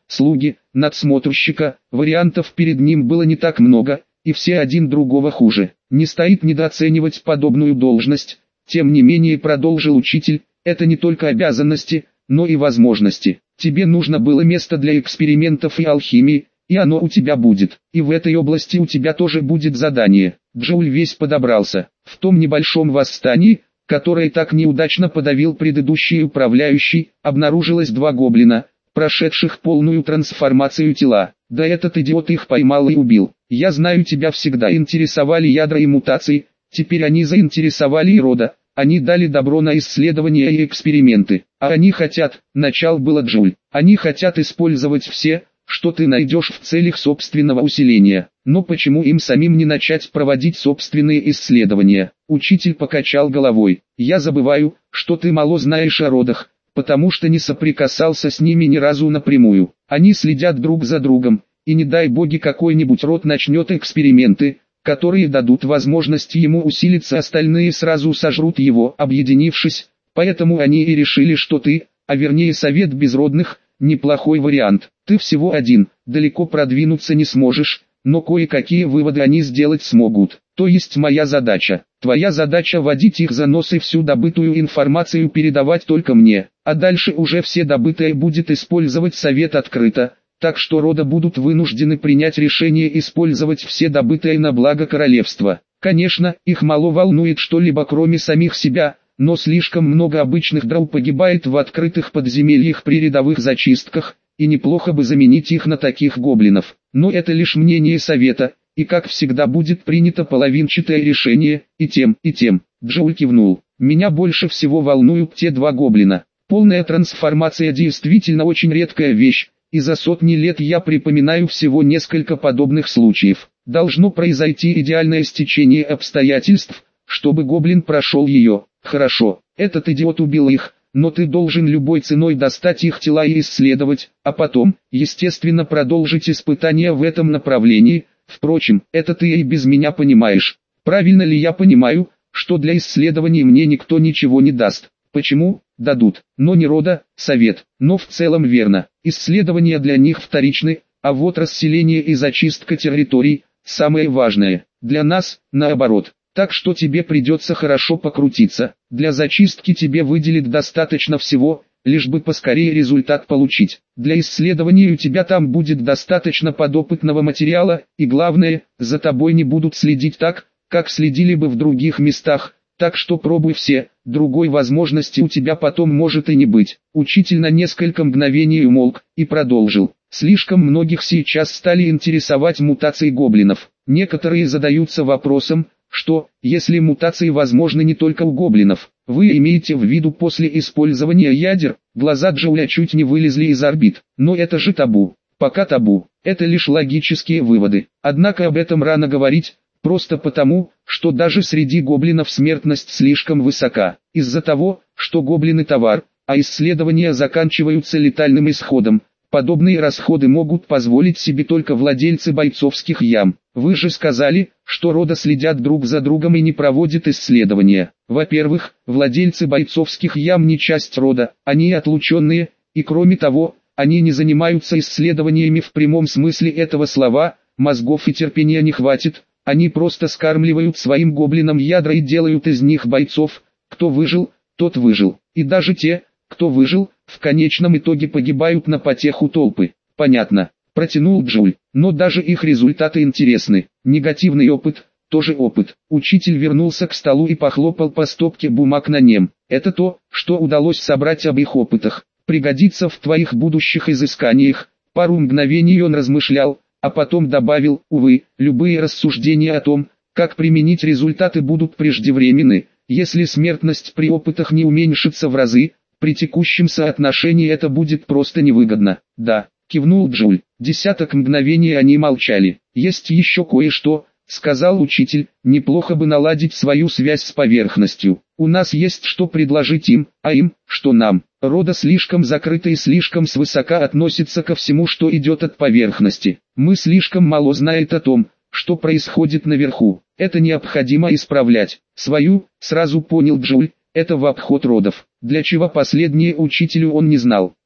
слуги, надсмотрщика, вариантов перед ним было не так много, и все один другого хуже. Не стоит недооценивать подобную должность, тем не менее продолжил учитель, это не только обязанности, но и возможности. Тебе нужно было место для экспериментов и алхимии, и оно у тебя будет. И в этой области у тебя тоже будет задание. Джоуль весь подобрался. В том небольшом восстании, которое так неудачно подавил предыдущий управляющий, обнаружилось два гоблина, прошедших полную трансформацию тела. Да этот идиот их поймал и убил. Я знаю, тебя всегда интересовали ядра и мутации, теперь они заинтересовали и рода. Они дали добро на исследования и эксперименты. А они хотят, начал было Джоуль, они хотят использовать все, что ты найдешь в целях собственного усиления. Но почему им самим не начать проводить собственные исследования? Учитель покачал головой. Я забываю, что ты мало знаешь о родах, потому что не соприкасался с ними ни разу напрямую. Они следят друг за другом, и не дай боги какой-нибудь род начнет эксперименты, которые дадут возможность ему усилиться, остальные сразу сожрут его, объединившись, поэтому они и решили, что ты, а вернее совет безродных, неплохой вариант. Ты всего один, далеко продвинуться не сможешь, но кое-какие выводы они сделать смогут. То есть моя задача. Твоя задача водить их за нос и всю добытую информацию передавать только мне, а дальше уже все добытое будет использовать совет открыто. Так что рода будут вынуждены принять решение использовать все добытое на благо королевства. Конечно, их мало волнует что-либо кроме самих себя, но слишком много обычных драу погибает в открытых подземельях при рядовых зачистках, и неплохо бы заменить их на таких гоблинов. Но это лишь мнение совета, и как всегда будет принято половинчатое решение, и тем, и тем. Джоуль кивнул. Меня больше всего волнуют те два гоблина. Полная трансформация действительно очень редкая вещь. И за сотни лет я припоминаю всего несколько подобных случаев. Должно произойти идеальное стечение обстоятельств, чтобы гоблин прошел ее. Хорошо, этот идиот убил их, но ты должен любой ценой достать их тела и исследовать, а потом, естественно, продолжить испытания в этом направлении. Впрочем, это ты и без меня понимаешь. Правильно ли я понимаю, что для исследований мне никто ничего не даст? Почему? Дадут, но не рода, совет, но в целом верно. Исследования для них вторичны, а вот расселение и зачистка территорий – самое важное. Для нас, наоборот. Так что тебе придется хорошо покрутиться. Для зачистки тебе выделит достаточно всего, лишь бы поскорее результат получить. Для исследований у тебя там будет достаточно подопытного материала, и главное, за тобой не будут следить так, как следили бы в других местах. Так что пробуй все, другой возможности у тебя потом может и не быть. Учитель на несколько мгновений умолк и продолжил. Слишком многих сейчас стали интересовать мутации гоблинов. Некоторые задаются вопросом, что, если мутации возможны не только у гоблинов, вы имеете в виду после использования ядер? Глаза Джоуля чуть не вылезли из орбит. Но это же табу. Пока табу. Это лишь логические выводы. Однако об этом рано говорить. Просто потому, что даже среди гоблинов смертность слишком высока. Из-за того, что гоблины товар, а исследования заканчиваются летальным исходом. Подобные расходы могут позволить себе только владельцы бойцовских ям. Вы же сказали, что рода следят друг за другом и не проводят исследования. Во-первых, владельцы бойцовских ям не часть рода, они отлученные, и кроме того, они не занимаются исследованиями в прямом смысле этого слова, мозгов и терпения не хватит. Они просто скармливают своим гоблинам ядра и делают из них бойцов. Кто выжил, тот выжил. И даже те, кто выжил, в конечном итоге погибают на потеху толпы. Понятно, протянул Джоуль. Но даже их результаты интересны. Негативный опыт, тоже опыт. Учитель вернулся к столу и похлопал по стопке бумаг на нем. Это то, что удалось собрать об их опытах. Пригодится в твоих будущих изысканиях. Пару мгновений он размышлял, а потом добавил, увы, любые рассуждения о том, как применить результаты будут преждевременны, если смертность при опытах не уменьшится в разы, при текущем соотношении это будет просто невыгодно. Да, кивнул Джоуль. Десяток мгновений они молчали. Есть еще кое-что, сказал учитель, неплохо бы наладить свою связь с поверхностью. У нас есть что предложить им, а им, что нам. Рода слишком закрыто и слишком свысока относится ко всему, что идет от поверхности. Мы слишком мало знаем о том, что происходит наверху. Это необходимо исправлять. Свою, сразу понял Джоуль, это в обход родов. Для чего последнее учителю он не знал.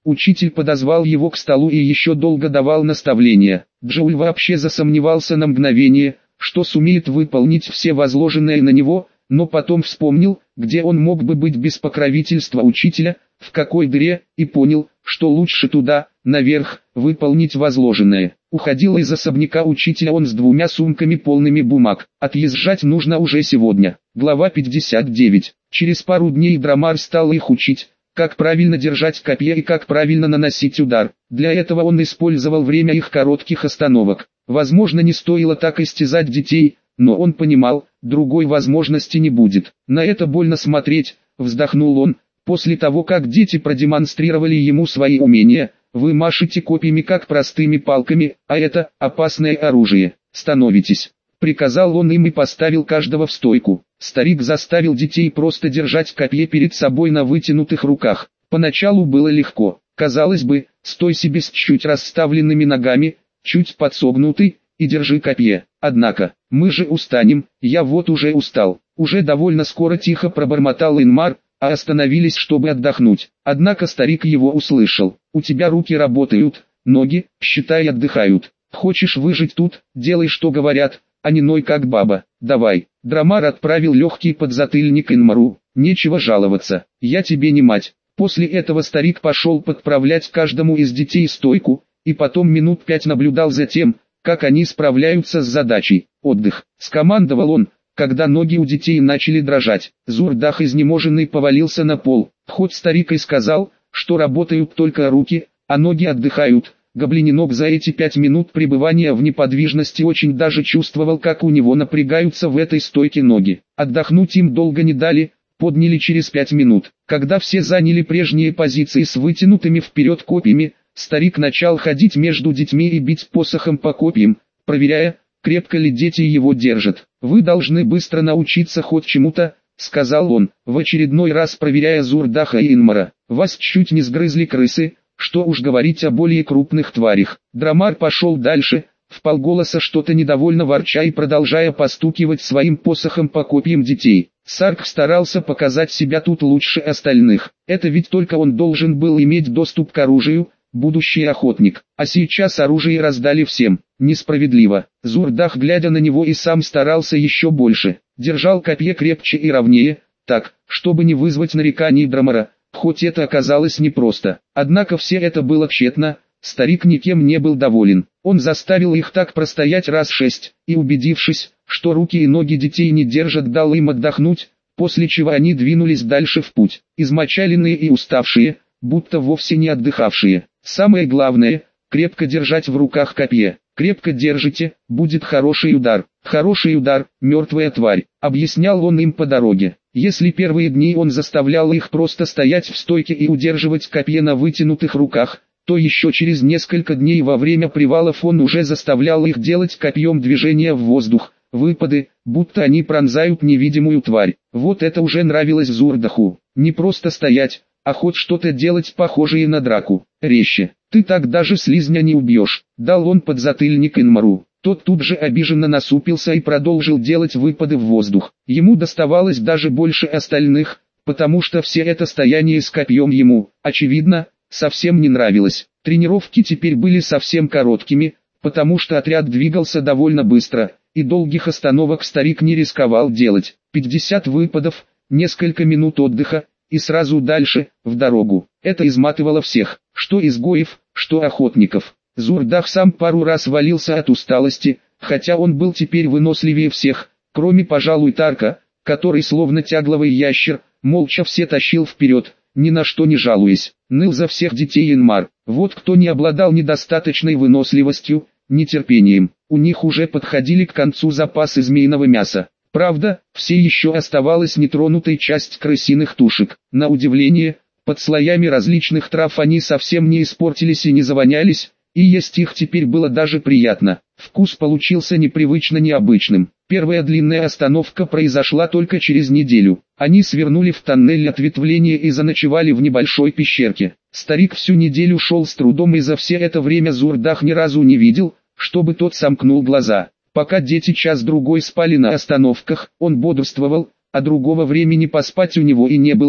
Учитель подозвал его к столу и еще долго давал наставления. Джоуль вообще засомневался на мгновение, что сумеет выполнить все возложенное на него, но потом вспомнил, где он мог бы быть без покровительства учителя, в какой дыре, и понял, что лучше туда, наверх, выполнить возложенное. Уходил из особняка учителя он с двумя сумками полными бумаг. Отъезжать нужно уже сегодня. Глава пятьдесят девять. Через пару дней Драмар стал их учить, как правильно держать копье и как правильно наносить удар. Для этого он использовал время их коротких остановок. Возможно, не стоило так истязать детей, но он понимал, другой возможности не будет. На это больно смотреть, вздохнул он, после того как дети продемонстрировали ему свои умения. Вы машете копьями как простыми палками, а это опасное оружие. Становитесь. Приказал он им и поставил каждого в стойку. Старик заставил детей просто держать копье перед собой на вытянутых руках. Поначалу было легко. Казалось бы, стой себе с чуть расставленными ногами, чуть подсогнутый, и держи копье. Однако, мы же устанем, я вот уже устал. Уже довольно скоро тихо пробормотал Инмар, а остановились, чтобы отдохнуть. Однако старик его услышал. У тебя руки работают, ноги, считай, отдыхают. Хочешь выжить тут, делай, что говорят, а не ной как баба. Давай. Драмар отправил легкий подзатыльник Инмару. Нечего жаловаться, я тебе не мать. После этого старик пошел подправлять каждому из детей стойку, и потом минут пять наблюдал за тем, как они справляются с задачей. Отдых. Скомандовал он, когда ноги у детей начали дрожать. Зурдах изнеможенный повалился на пол. Хоть старик и сказал, что работают только руки, а ноги отдыхают, Гоблининок за эти пять минут пребывания в неподвижности очень даже чувствовал, как у него напрягаются в этой стойке ноги. Отдохнуть им долго не дали, подняли через пять минут. Когда все заняли прежние позиции с вытянутыми вперед копьями, старик начал ходить между детьми и бить посохом по копьям, проверяя, крепко ли дети его держат. «Вы должны быстро научиться хоть чему-то», — сказал он, в очередной раз проверяя Зурдаха и Инмара. «Вас чуть не сгрызли крысы, что уж говорить о более крупных тварях». Драмар пошел дальше, вполголоса что-то недовольно ворча и продолжая постукивать своим посохом по копьям детей. Сарк старался показать себя тут лучше остальных. Это ведь только он должен был иметь доступ к оружию, будущий охотник. А сейчас оружие раздали всем. Несправедливо. Зурдах, глядя на него, и сам старался еще больше. Держал копье крепче и ровнее, так, чтобы не вызвать нареканий Драмара, хоть это оказалось непросто. Однако все это было тщетно, старик никем не был доволен. Он заставил их так простоять раз шесть, и убедившись, что руки и ноги детей не держат, дал им отдохнуть, после чего они двинулись дальше в путь, измочаленные и уставшие, будто вовсе не отдыхавшие. Самое главное, крепко держать в руках копье. Крепко держите, будет хороший удар. Хороший удар, мертвая тварь, объяснял он им по дороге. Если первые дни он заставлял их просто стоять в стойке и удерживать копье на вытянутых руках, то еще через несколько дней во время привалов он уже заставлял их делать копьем движения в воздух, выпады, будто они пронзают невидимую тварь. Вот это уже нравилось Зурдаху. Не просто стоять, а хоть что-то делать похожее на драку. Резче. Ты так даже слизня не убьешь, дал он подзатыльник Инмару. Тот тут же обиженно насупился и продолжил делать выпады в воздух. Ему доставалось даже больше остальных, потому что все это стояние с копьем ему, очевидно, совсем не нравилось. Тренировки теперь были совсем короткими, потому что отряд двигался довольно быстро, и долгих остановок старик не рисковал делать. пятьдесят выпадов, несколько минут отдыха, и сразу дальше, в дорогу. Это изматывало всех, что изгоев, что охотников. Зурдах сам пару раз валился от усталости, хотя он был теперь выносливее всех, кроме, пожалуй, Тарка, который словно тягловый ящер, молча все тащил вперед, ни на что не жалуясь. Ныл за всех детей Инмар. Вот кто не обладал недостаточной выносливостью, нетерпением. У них уже подходили к концу запасы змеиного мяса. Правда, все еще оставалась нетронутой часть крысиных тушек. На удивление, под слоями различных трав они совсем не испортились и не завонялись, и есть их теперь было даже приятно. Вкус получился непривычно необычным. Первая длинная остановка произошла только через неделю. Они свернули в тоннель ответвления и заночевали в небольшой пещерке. Старик всю неделю шел с трудом и за все это время Зурдах ни разу не видел, чтобы тот сомкнул глаза. Пока дети час-другой спали на остановках, он бодрствовал, а другого времени поспать у него и не было,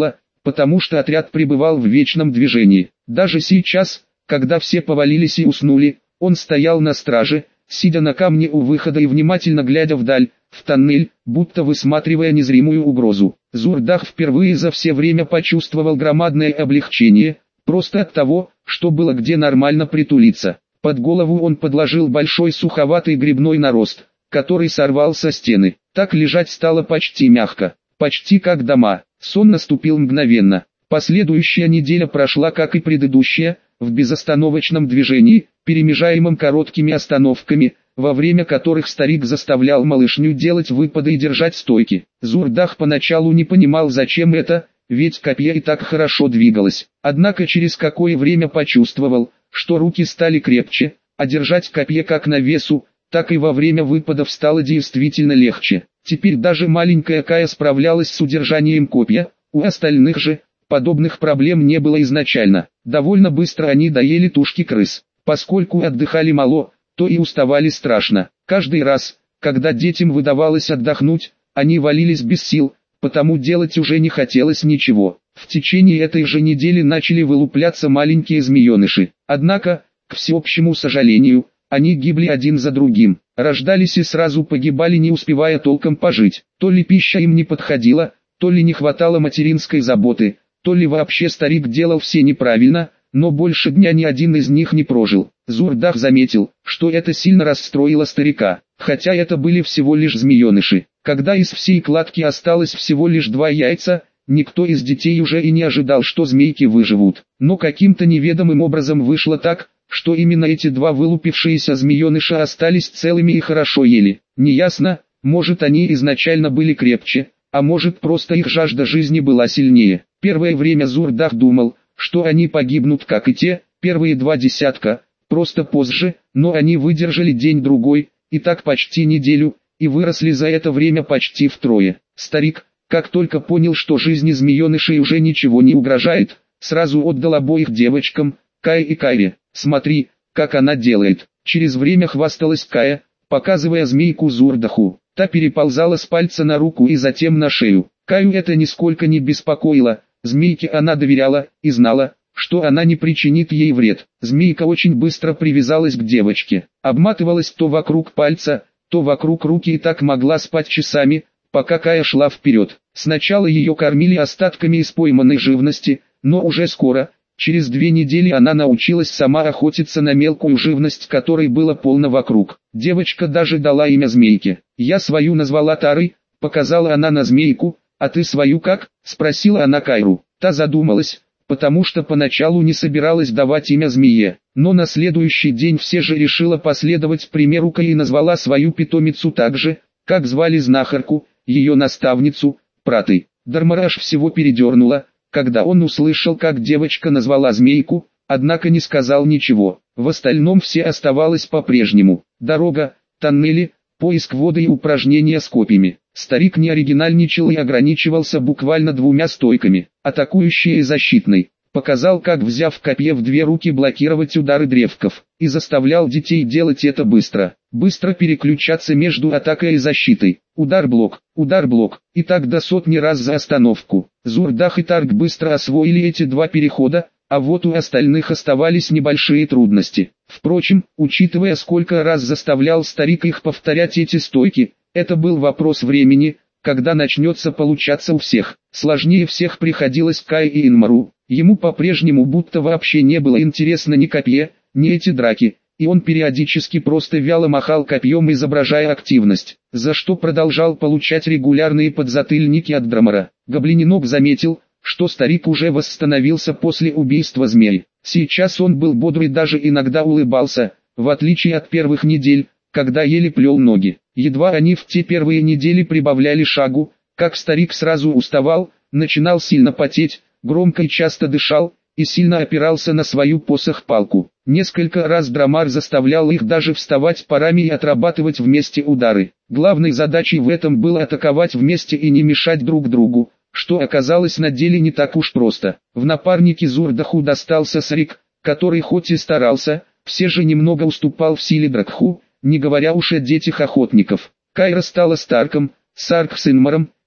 потому что отряд пребывал в вечном движении. Даже сейчас, когда все повалились и уснули, он стоял на страже, сидя на камне у выхода и внимательно глядя вдаль, в тоннель, будто высматривая незримую угрозу. Зурдах впервые за все время почувствовал громадное облегчение, просто от того, что было где нормально притулиться. Под голову он подложил большой суховатый грибной нарост, который сорвал со стены. Так лежать стало почти мягко, почти как дома. Сон наступил мгновенно. Последующая неделя прошла как и предыдущая, в безостановочном движении, перемежаемом короткими остановками, во время которых старик заставлял малышню делать выпады и держать стойки. Зурдах поначалу не понимал, зачем это, ведь копье и так хорошо двигалось. Однако через какое время почувствовал, что руки стали крепче, а держать копье как на весу, так и во время выпадов стало действительно легче. Теперь даже маленькая Кая справлялась с удержанием копья, у остальных же подобных проблем не было изначально. Довольно быстро они доели тушки крыс. Поскольку отдыхали мало, то и уставали страшно. Каждый раз, когда детям выдавалось отдохнуть, они валились без сил, потому делать уже не хотелось ничего. В течение этой же недели начали вылупляться маленькие змееныши. Однако, к всеобщему сожалению, они гибли один за другим, рождались и сразу погибали, не успевая толком пожить. То ли пища им не подходила, то ли не хватало материнской заботы, то ли вообще старик делал все неправильно, но больше дня ни один из них не прожил. Зурдах заметил, что это сильно расстроило старика, хотя это были всего лишь змееныши. Когда из всей кладки осталось всего лишь два яйца, никто из детей уже и не ожидал, что змейки выживут. Но каким-то неведомым образом вышло так, что именно эти два вылупившиеся змееныша остались целыми и хорошо ели. Неясно, может они изначально были крепче, а может просто их жажда жизни была сильнее. Первое время Зурдах думал, что они погибнут как и те, первые два десятка, просто позже, но они выдержали день-другой, и так почти неделю, и выросли за это время почти втрое. Старик, как только понял, что жизни змеенышей уже ничего не угрожает, сразу отдал обоих девочкам, Кае и Кайре. «Смотри, как она делает». Через время хвасталась Кая, показывая змейку Зурдаху. Та переползала с пальца на руку и затем на шею. Каю это нисколько не беспокоило. Змейке она доверяла и знала, что она не причинит ей вред. Змейка очень быстро привязалась к девочке, обматывалась то вокруг пальца, то вокруг руки и так могла спать часами, пока Кая шла вперед. Сначала ее кормили остатками из пойманной живности, но уже скоро, через две недели она научилась сама охотиться на мелкую живность, которой было полно вокруг. Девочка даже дала имя змейке. «Я свою назвала Тарой», — показала она на змейку. «А ты свою как?» — спросила она Кайру. Та задумалась, потому что поначалу не собиралась давать имя змее, но на следующий день все же решила последовать примеру Каи и назвала свою питомицу так же, как звали знахарку, ее наставницу, Пратой. Дармараш всего передернула, когда он услышал, как девочка назвала змейку, однако не сказал ничего. В остальном все оставалось по-прежнему. Дорога, тоннели, поиск воды и упражнения с копьями. Старик не оригинальничал и ограничивался буквально двумя стойками, атакующей и защитной. Показал, как, взяв копье в две руки, блокировать удары древков, и заставлял детей делать это быстро. Быстро переключаться между атакой и защитой. Удар-блок, удар-блок, и так до сотни раз за остановку. Зурдах и Тарк быстро освоили эти два перехода, а вот у остальных оставались небольшие трудности. Впрочем, учитывая, сколько раз заставлял старик их повторять эти стойки, это был вопрос времени, когда начнется получаться у всех. Сложнее всех приходилось Кае и Инмару. Ему по-прежнему будто вообще не было интересно ни копье, ни эти драки, и он периодически просто вяло махал копьем, изображая активность, за что продолжал получать регулярные подзатыльники от Драмара. Гоблининок заметил, что старик уже восстановился после убийства змей. Сейчас он был бодрый, даже иногда улыбался, в отличие от первых недель, когда еле плел ноги. Едва они в те первые недели прибавляли шагу, как старик сразу уставал, начинал сильно потеть, громко и часто дышал, и сильно опирался на свою посох-палку. Несколько раз Драмар заставлял их даже вставать парами и отрабатывать вместе удары. Главной задачей в этом было атаковать вместе и не мешать друг другу, что оказалось на деле не так уж просто. В напарнике Зурдаху достался Сарик, который хоть и старался, все же немного уступал в силе Дракху, не говоря уж о детях охотников. Кайра стала Старком, Сарк с Инмаром,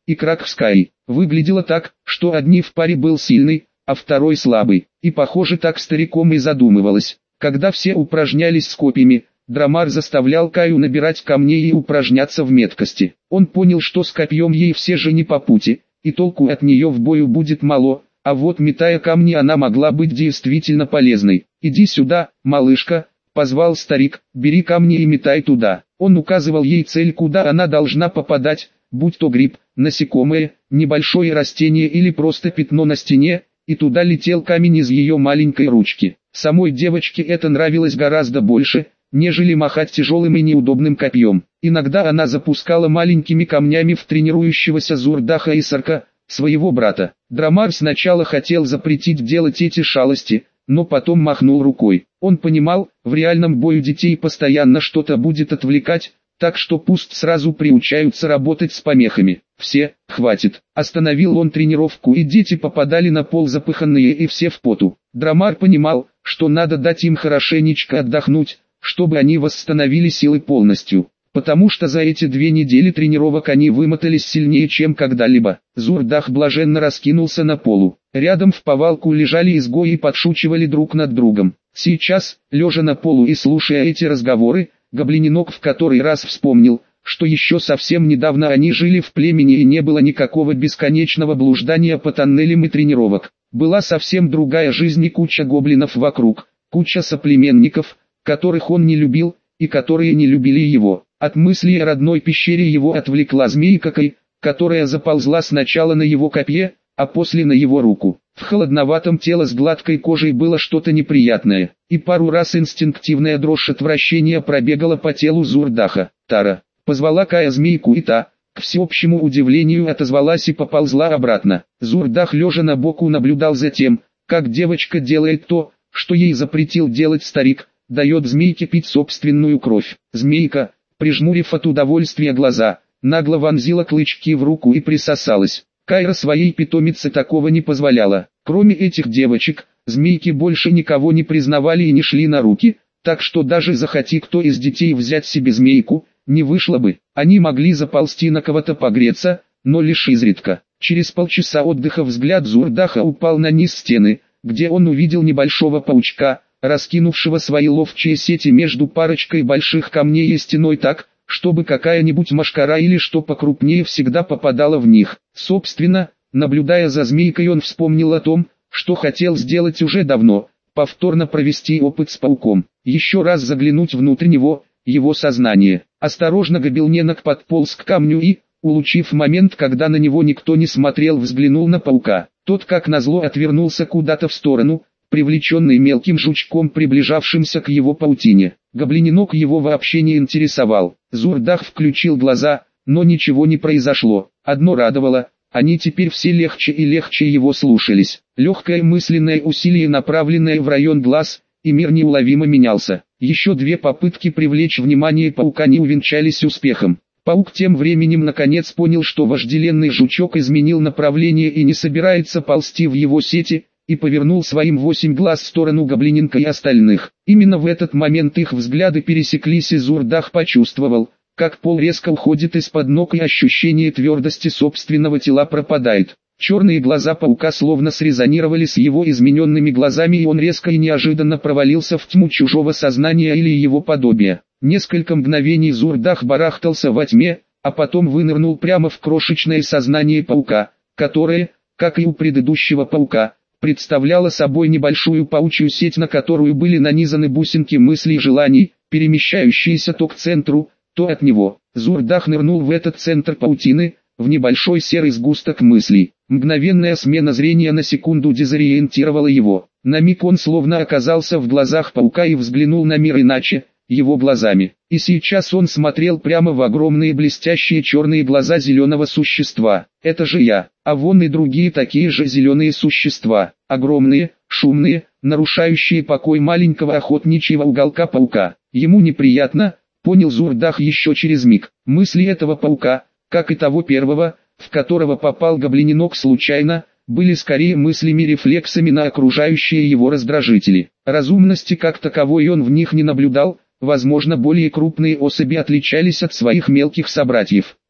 и Кракскай. Выглядело так, что одни в паре был сильный, а второй слабый, и похоже так стариком и задумывалось. Когда все упражнялись с копьями, Драмар заставлял Каю набирать камней и упражняться в меткости. Он понял, что с копьем ей все же не по пути, и толку от нее в бою будет мало, а вот метая камни она могла быть действительно полезной. «Иди сюда, малышка», — позвал старик, — «бери камни и метай туда». Он указывал ей цель, куда она должна попадать, будь то гриб, насекомое, небольшое растение или просто пятно на стене, и туда летел камень из ее маленькой ручки. Самой девочке это нравилось гораздо больше, нежели махать тяжелым и неудобным копьем. Иногда она запускала маленькими камнями в тренирующегося Зурдаха Исарка, своего брата. Драмар сначала хотел запретить делать эти шалости, но потом махнул рукой. Он понимал, в реальном бою детей постоянно что-то будет отвлекать, так что пусть сразу приучаются работать с помехами. Все, хватит. Остановил он тренировку, и дети попадали на пол запыханные и все в поту. Драмар понимал, что надо дать им хорошенечко отдохнуть, чтобы они восстановили силы полностью, потому что за эти две недели тренировок они вымотались сильнее, чем когда-либо. Зурдах блаженно раскинулся на полу. Рядом в повалку лежали изгои и подшучивали друг над другом. Сейчас, лежа на полу и слушая эти разговоры, Гоблиненок в который раз вспомнил, что еще совсем недавно они жили в племени и не было никакого бесконечного блуждания по тоннелям и тренировок. Была совсем другая жизнь и куча гоблинов вокруг, куча соплеменников, которых он не любил, и которые не любили его. От мысли о родной пещере его отвлекла змейка Кай, которая заползла сначала на его копье, а после на его руку. В холодноватом теле с гладкой кожей было что-то неприятное, и пару раз инстинктивная дрожь отвращения пробегала по телу Зурдаха. «Тара!» Позвала Кая змейку, и та, к всеобщему удивлению, отозвалась и поползла обратно. Зурдах лежа на боку наблюдал за тем, как девочка делает то, что ей запретил делать старик, дает змейке пить собственную кровь. Змейка, прижмурив от удовольствия глаза, нагло вонзила клычки в руку и присосалась. Кайра своей питомице такого не позволяла. Кроме этих девочек, змейки больше никого не признавали и не шли на руки, так что даже захоти кто из детей взять себе змейку, не вышло бы. Они могли заползти на кого-то погреться, но лишь изредка. Через полчаса отдыха взгляд Зурдаха упал на низ стены, где он увидел небольшого паучка, раскинувшего свои ловчие сети между парочкой больших камней и стеной так, чтобы какая-нибудь мошкара или что покрупнее всегда попадала в них. Собственно, наблюдая за змейкой, он вспомнил о том, что хотел сделать уже давно, повторно провести опыт с пауком, еще раз заглянуть внутрь него, его сознание. Осторожно Гоблиненок подполз к камню и, улучив момент, когда на него никто не смотрел, взглянул на паука. Тот как назло отвернулся куда-то в сторону, привлеченный мелким жучком, приближавшимся к его паутине. Гоблиненок его вообще не интересовал. Зурдах включил глаза, но ничего не произошло. Одно радовало, они теперь все легче и легче его слушались. Легкое мысленное усилие, направленное в район глаз, и мир неуловимо менялся. Еще две попытки привлечь внимание паука не увенчались успехом. Паук тем временем наконец понял, что вожделенный жучок изменил направление и не собирается ползти в его сети, и повернул своим восемь глаз в сторону Гоблиненка и остальных. Именно в этот момент их взгляды пересеклись, и Зурдах почувствовал, как пол резко уходит из-под ног и ощущение твердости собственного тела пропадает. Черные глаза паука словно срезонировали с его измененными глазами, и он резко и неожиданно провалился в тьму чужого сознания или его подобия. Несколько мгновений Зурдах барахтался во тьме, а потом вынырнул прямо в крошечное сознание паука, которое, как и у предыдущего паука, представляло собой небольшую паучью сеть, на которую были нанизаны бусинки мыслей и желаний, перемещающиеся то к центру, то от него. Зурдах нырнул в этот центр паутины, в небольшой серый сгусток мыслей. Мгновенная смена зрения на секунду дезориентировала его. На миг он словно оказался в глазах паука и взглянул на мир иначе, его глазами. И сейчас он смотрел прямо в огромные блестящие черные глаза зеленого существа. Это же я, а вон и другие такие же зеленые существа. Огромные, шумные, нарушающие покой маленького охотничьего уголка паука. Ему неприятно, понял Зурдах еще через миг. Мысли этого паука, как и того первого, в которого попал Гоблиненок случайно, были скорее мыслями-рефлексами на окружающие его раздражители. Разумности как таковой он в них не наблюдал, возможно, более крупные особи отличались от своих мелких собратьев.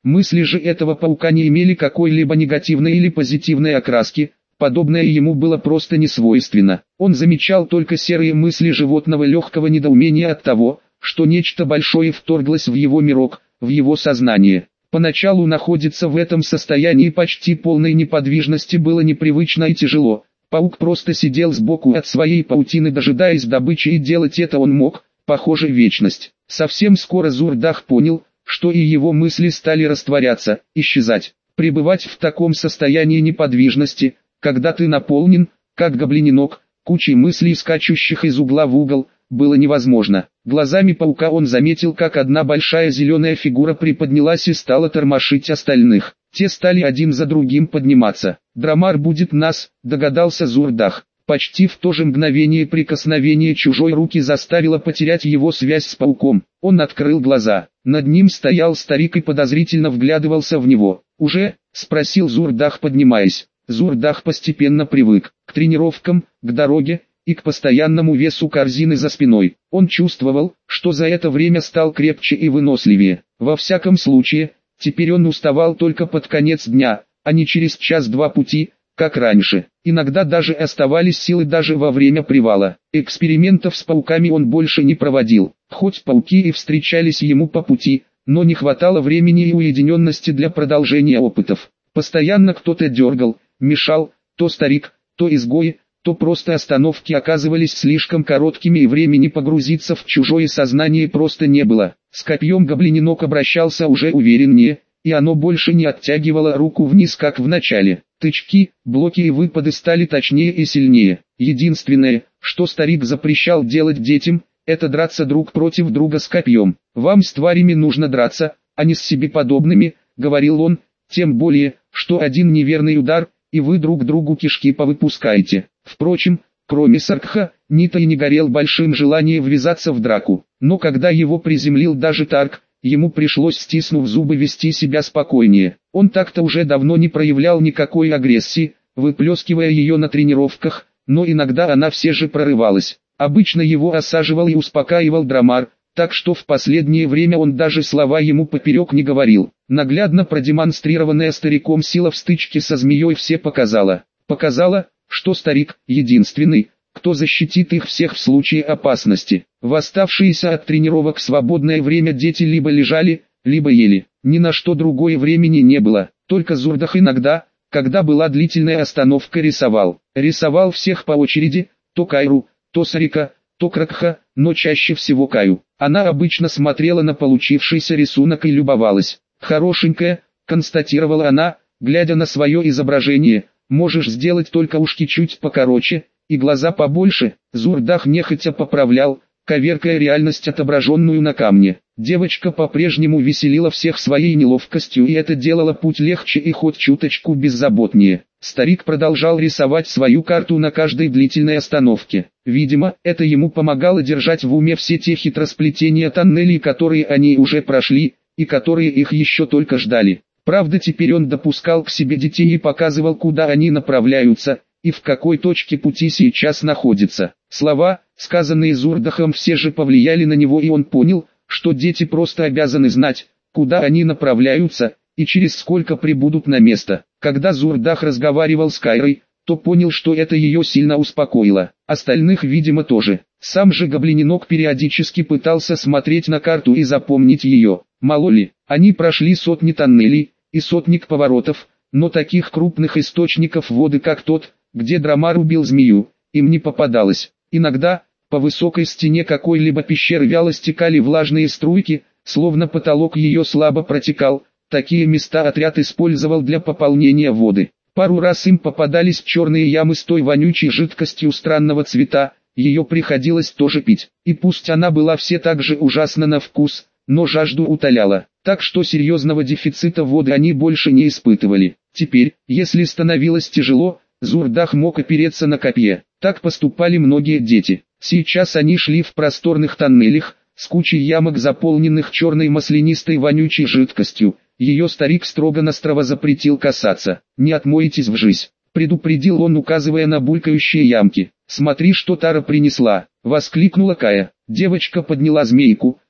Мысли же этого паука не имели какой-либо негативной или позитивной окраски, подобное ему было просто не свойственно. Он замечал только серые мысли животного легкого недоумения от того, что нечто большое вторглось в его мирок, в его сознание. Поначалу находиться в этом состоянии почти полной неподвижности было непривычно и тяжело. Паук просто сидел сбоку от своей паутины, дожидаясь добычи, и делать это он мог, похоже, вечность. Совсем скоро Зурдах понял, что и его мысли стали растворяться, исчезать. Пребывать в таком состоянии неподвижности, когда ты наполнен, как гоблининок, кучей мыслей, скачущих из угла в угол, было невозможно. Глазами паука он заметил, как одна большая зеленая фигура приподнялась и стала тормошить остальных. Те стали один за другим подниматься. «Драмар будет нас», — догадался Зурдах. Почти в то же мгновение прикосновение чужой руки заставило потерять его связь с пауком. Он открыл глаза. Над ним стоял старик и подозрительно вглядывался в него. «Уже?» — спросил Зурдах, поднимаясь. Зурдах постепенно привык к тренировкам, к дороге и к постоянному весу корзины за спиной. Он чувствовал, что за это время стал крепче и выносливее. Во всяком случае, теперь он уставал только под конец дня, а не через час-два пути, как раньше. Иногда даже оставались силы даже во время привала. Экспериментов с пауками он больше не проводил. Хоть пауки и встречались ему по пути, но не хватало времени и уединенности для продолжения опытов. Постоянно кто-то дергал, мешал, то старик, то изгои, то просто остановки оказывались слишком короткими и времени погрузиться в чужое сознание просто не было. С копьем гоблининок обращался уже увереннее, и оно больше не оттягивало руку вниз, как в начале. Тычки, блоки и выпады стали точнее и сильнее. Единственное, что старик запрещал делать детям, это драться друг против друга с копьем. «Вам с тварями нужно драться, а не с себе подобными», — говорил он, «тем более, что один неверный удар, и вы друг другу кишки повыпускаете». Впрочем, кроме Саркха, Нита и не горел большим желанием ввязаться в драку. Но когда его приземлил даже Тарк, ему пришлось, стиснув зубы, вести себя спокойнее. Он так-то уже давно не проявлял никакой агрессии, выплескивая ее на тренировках, но иногда она все же прорывалась. Обычно его осаживал и успокаивал Драмар, так что в последнее время он даже слова ему поперек не говорил. Наглядно продемонстрированная стариком сила в стычке со змеей все показала. Показала, что старик — единственный, кто защитит их всех в случае опасности. В оставшееся от тренировок свободное время дети либо лежали, либо ели. Ни на что другое времени не было, только Зурдах иногда, когда была длительная остановка, рисовал. Рисовал всех по очереди, то Кайру, то Сарика, то Кракха, но чаще всего Каю. Она обычно смотрела на получившийся рисунок и любовалась. «Хорошенькая», — констатировала она, глядя на свое изображение, «можешь сделать только ушки чуть покороче, и глаза побольше». Зурдах нехотя поправлял, коверкая реальность, отображенную на камне. Девочка по-прежнему веселила всех своей неловкостью, и это делало путь легче и хоть чуточку беззаботнее. Старик продолжал рисовать свою карту на каждой длительной остановке. Видимо, это ему помогало держать в уме все те хитросплетения тоннелей, которые они уже прошли, и которые их еще только ждали. Правда, теперь он допускал к себе детей и показывал, куда они направляются, и в какой точке пути сейчас находятся. Слова, сказанные Зурдахом, все же повлияли на него, и он понял, что дети просто обязаны знать, куда они направляются, и через сколько прибудут на место. Когда Зурдах разговаривал с Кайрой, то понял, что это ее сильно успокоило. Остальных, видимо, тоже. Сам же гоблининок периодически пытался смотреть на карту и запомнить ее. Мало ли, они прошли сотни тоннелей и сотник поворотов, но таких крупных источников воды, как тот, где Драмар убил змею, им не попадалось. Иногда, по высокой стене какой-либо пещеры вяло стекали влажные струйки, словно потолок ее слабо протекал. Такие места отряд использовал для пополнения воды. Пару раз им попадались черные ямы с той вонючей жидкостью странного цвета, ее приходилось тоже пить. И пусть она была все так же ужасна на вкус, но жажду утоляла. Так что серьезного дефицита воды они больше не испытывали. Теперь, если становилось тяжело, Зурдах мог опереться на копье. Так поступали многие дети. Сейчас они шли в просторных тоннелях, с кучей ямок, заполненных черной маслянистой вонючей жидкостью. Ее старик строго-настрого запретил касаться. «Не отмоетесь вжись», — предупредил он, указывая на булькающие ямки. «Смотри, что Тара принесла», — воскликнула Кая. Девочка подняла змейку,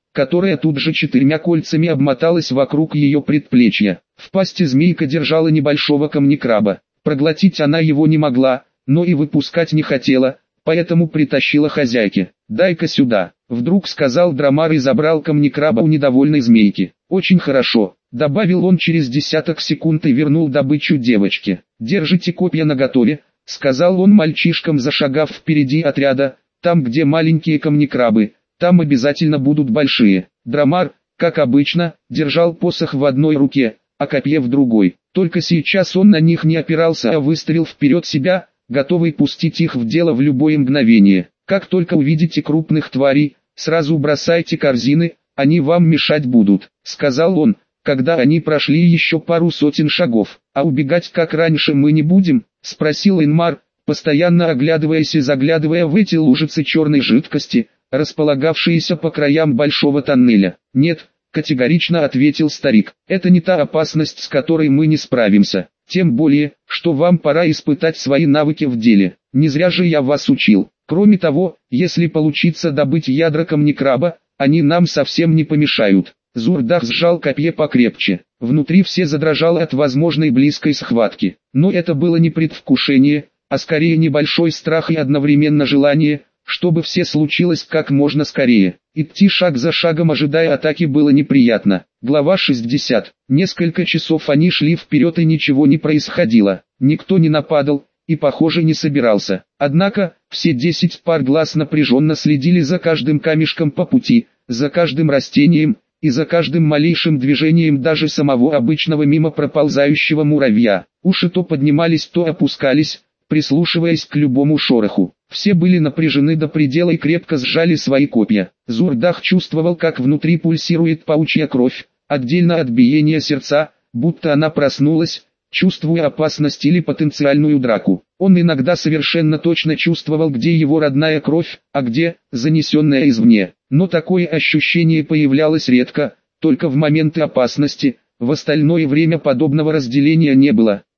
которая тут же четырьмя кольцами обмоталась вокруг ее предплечья. В пасти змейка держала небольшого камнекраба. Проглотить она его не могла, но и выпускать не хотела, поэтому притащила хозяйке. «Дай-ка сюда», — вдруг сказал Драмар и забрал камнекраба у недовольной змейки. «Очень хорошо», — добавил он через десяток секунд и вернул добычу девочке. «Держите копья наготове», — сказал он мальчишкам, зашагав впереди отряда. «Там, где маленькие камнекрабы, там обязательно будут большие». Драмар, как обычно, держал посох в одной руке, а копье в другой. Только сейчас он на них не опирался, а выставил вперед себя, готовый пустить их в дело в любое мгновение. «Как только увидите крупных тварей, сразу бросайте корзины, они вам мешать будут», — сказал он, когда они прошли еще пару сотен шагов. «А убегать как раньше мы не будем?» — спросил Инмар, постоянно оглядываясь и заглядывая в эти лужицы черной жидкости, располагавшиеся по краям большого тоннеля. «Нет», — категорично ответил старик, — «это не та опасность, с которой мы не справимся. Тем более, что вам пора испытать свои навыки в деле. Не зря же я вас учил. Кроме того, если получится добыть ядра камнекраба, они нам совсем не помешают». Зурдах сжал копье покрепче. Внутри все задрожало от возможной близкой схватки. Но это было не предвкушение, а скорее небольшой страх и одновременно желание, чтобы все случилось как можно скорее. Идти шаг за шагом, ожидая атаки, было неприятно. Глава шестьдесят. Несколько часов они шли вперед и ничего не происходило. Никто не нападал и, похоже, не собирался. Однако, все десять пар глаз напряженно следили за каждым камешком по пути, за каждым растением и за каждым малейшим движением даже самого обычного мимо проползающего муравья. Уши то поднимались, то опускались, прислушиваясь к любому шороху. Все были напряжены до предела и крепко сжали свои копья. Зурдах чувствовал, как внутри пульсирует паучья кровь, отдельно от биения сердца, будто она проснулась, чувствуя опасность или потенциальную драку. Он иногда совершенно точно чувствовал, где его родная кровь, а где занесенная извне. Но такое ощущение появлялось редко, только в моменты опасности, в остальное время подобного разделения не было.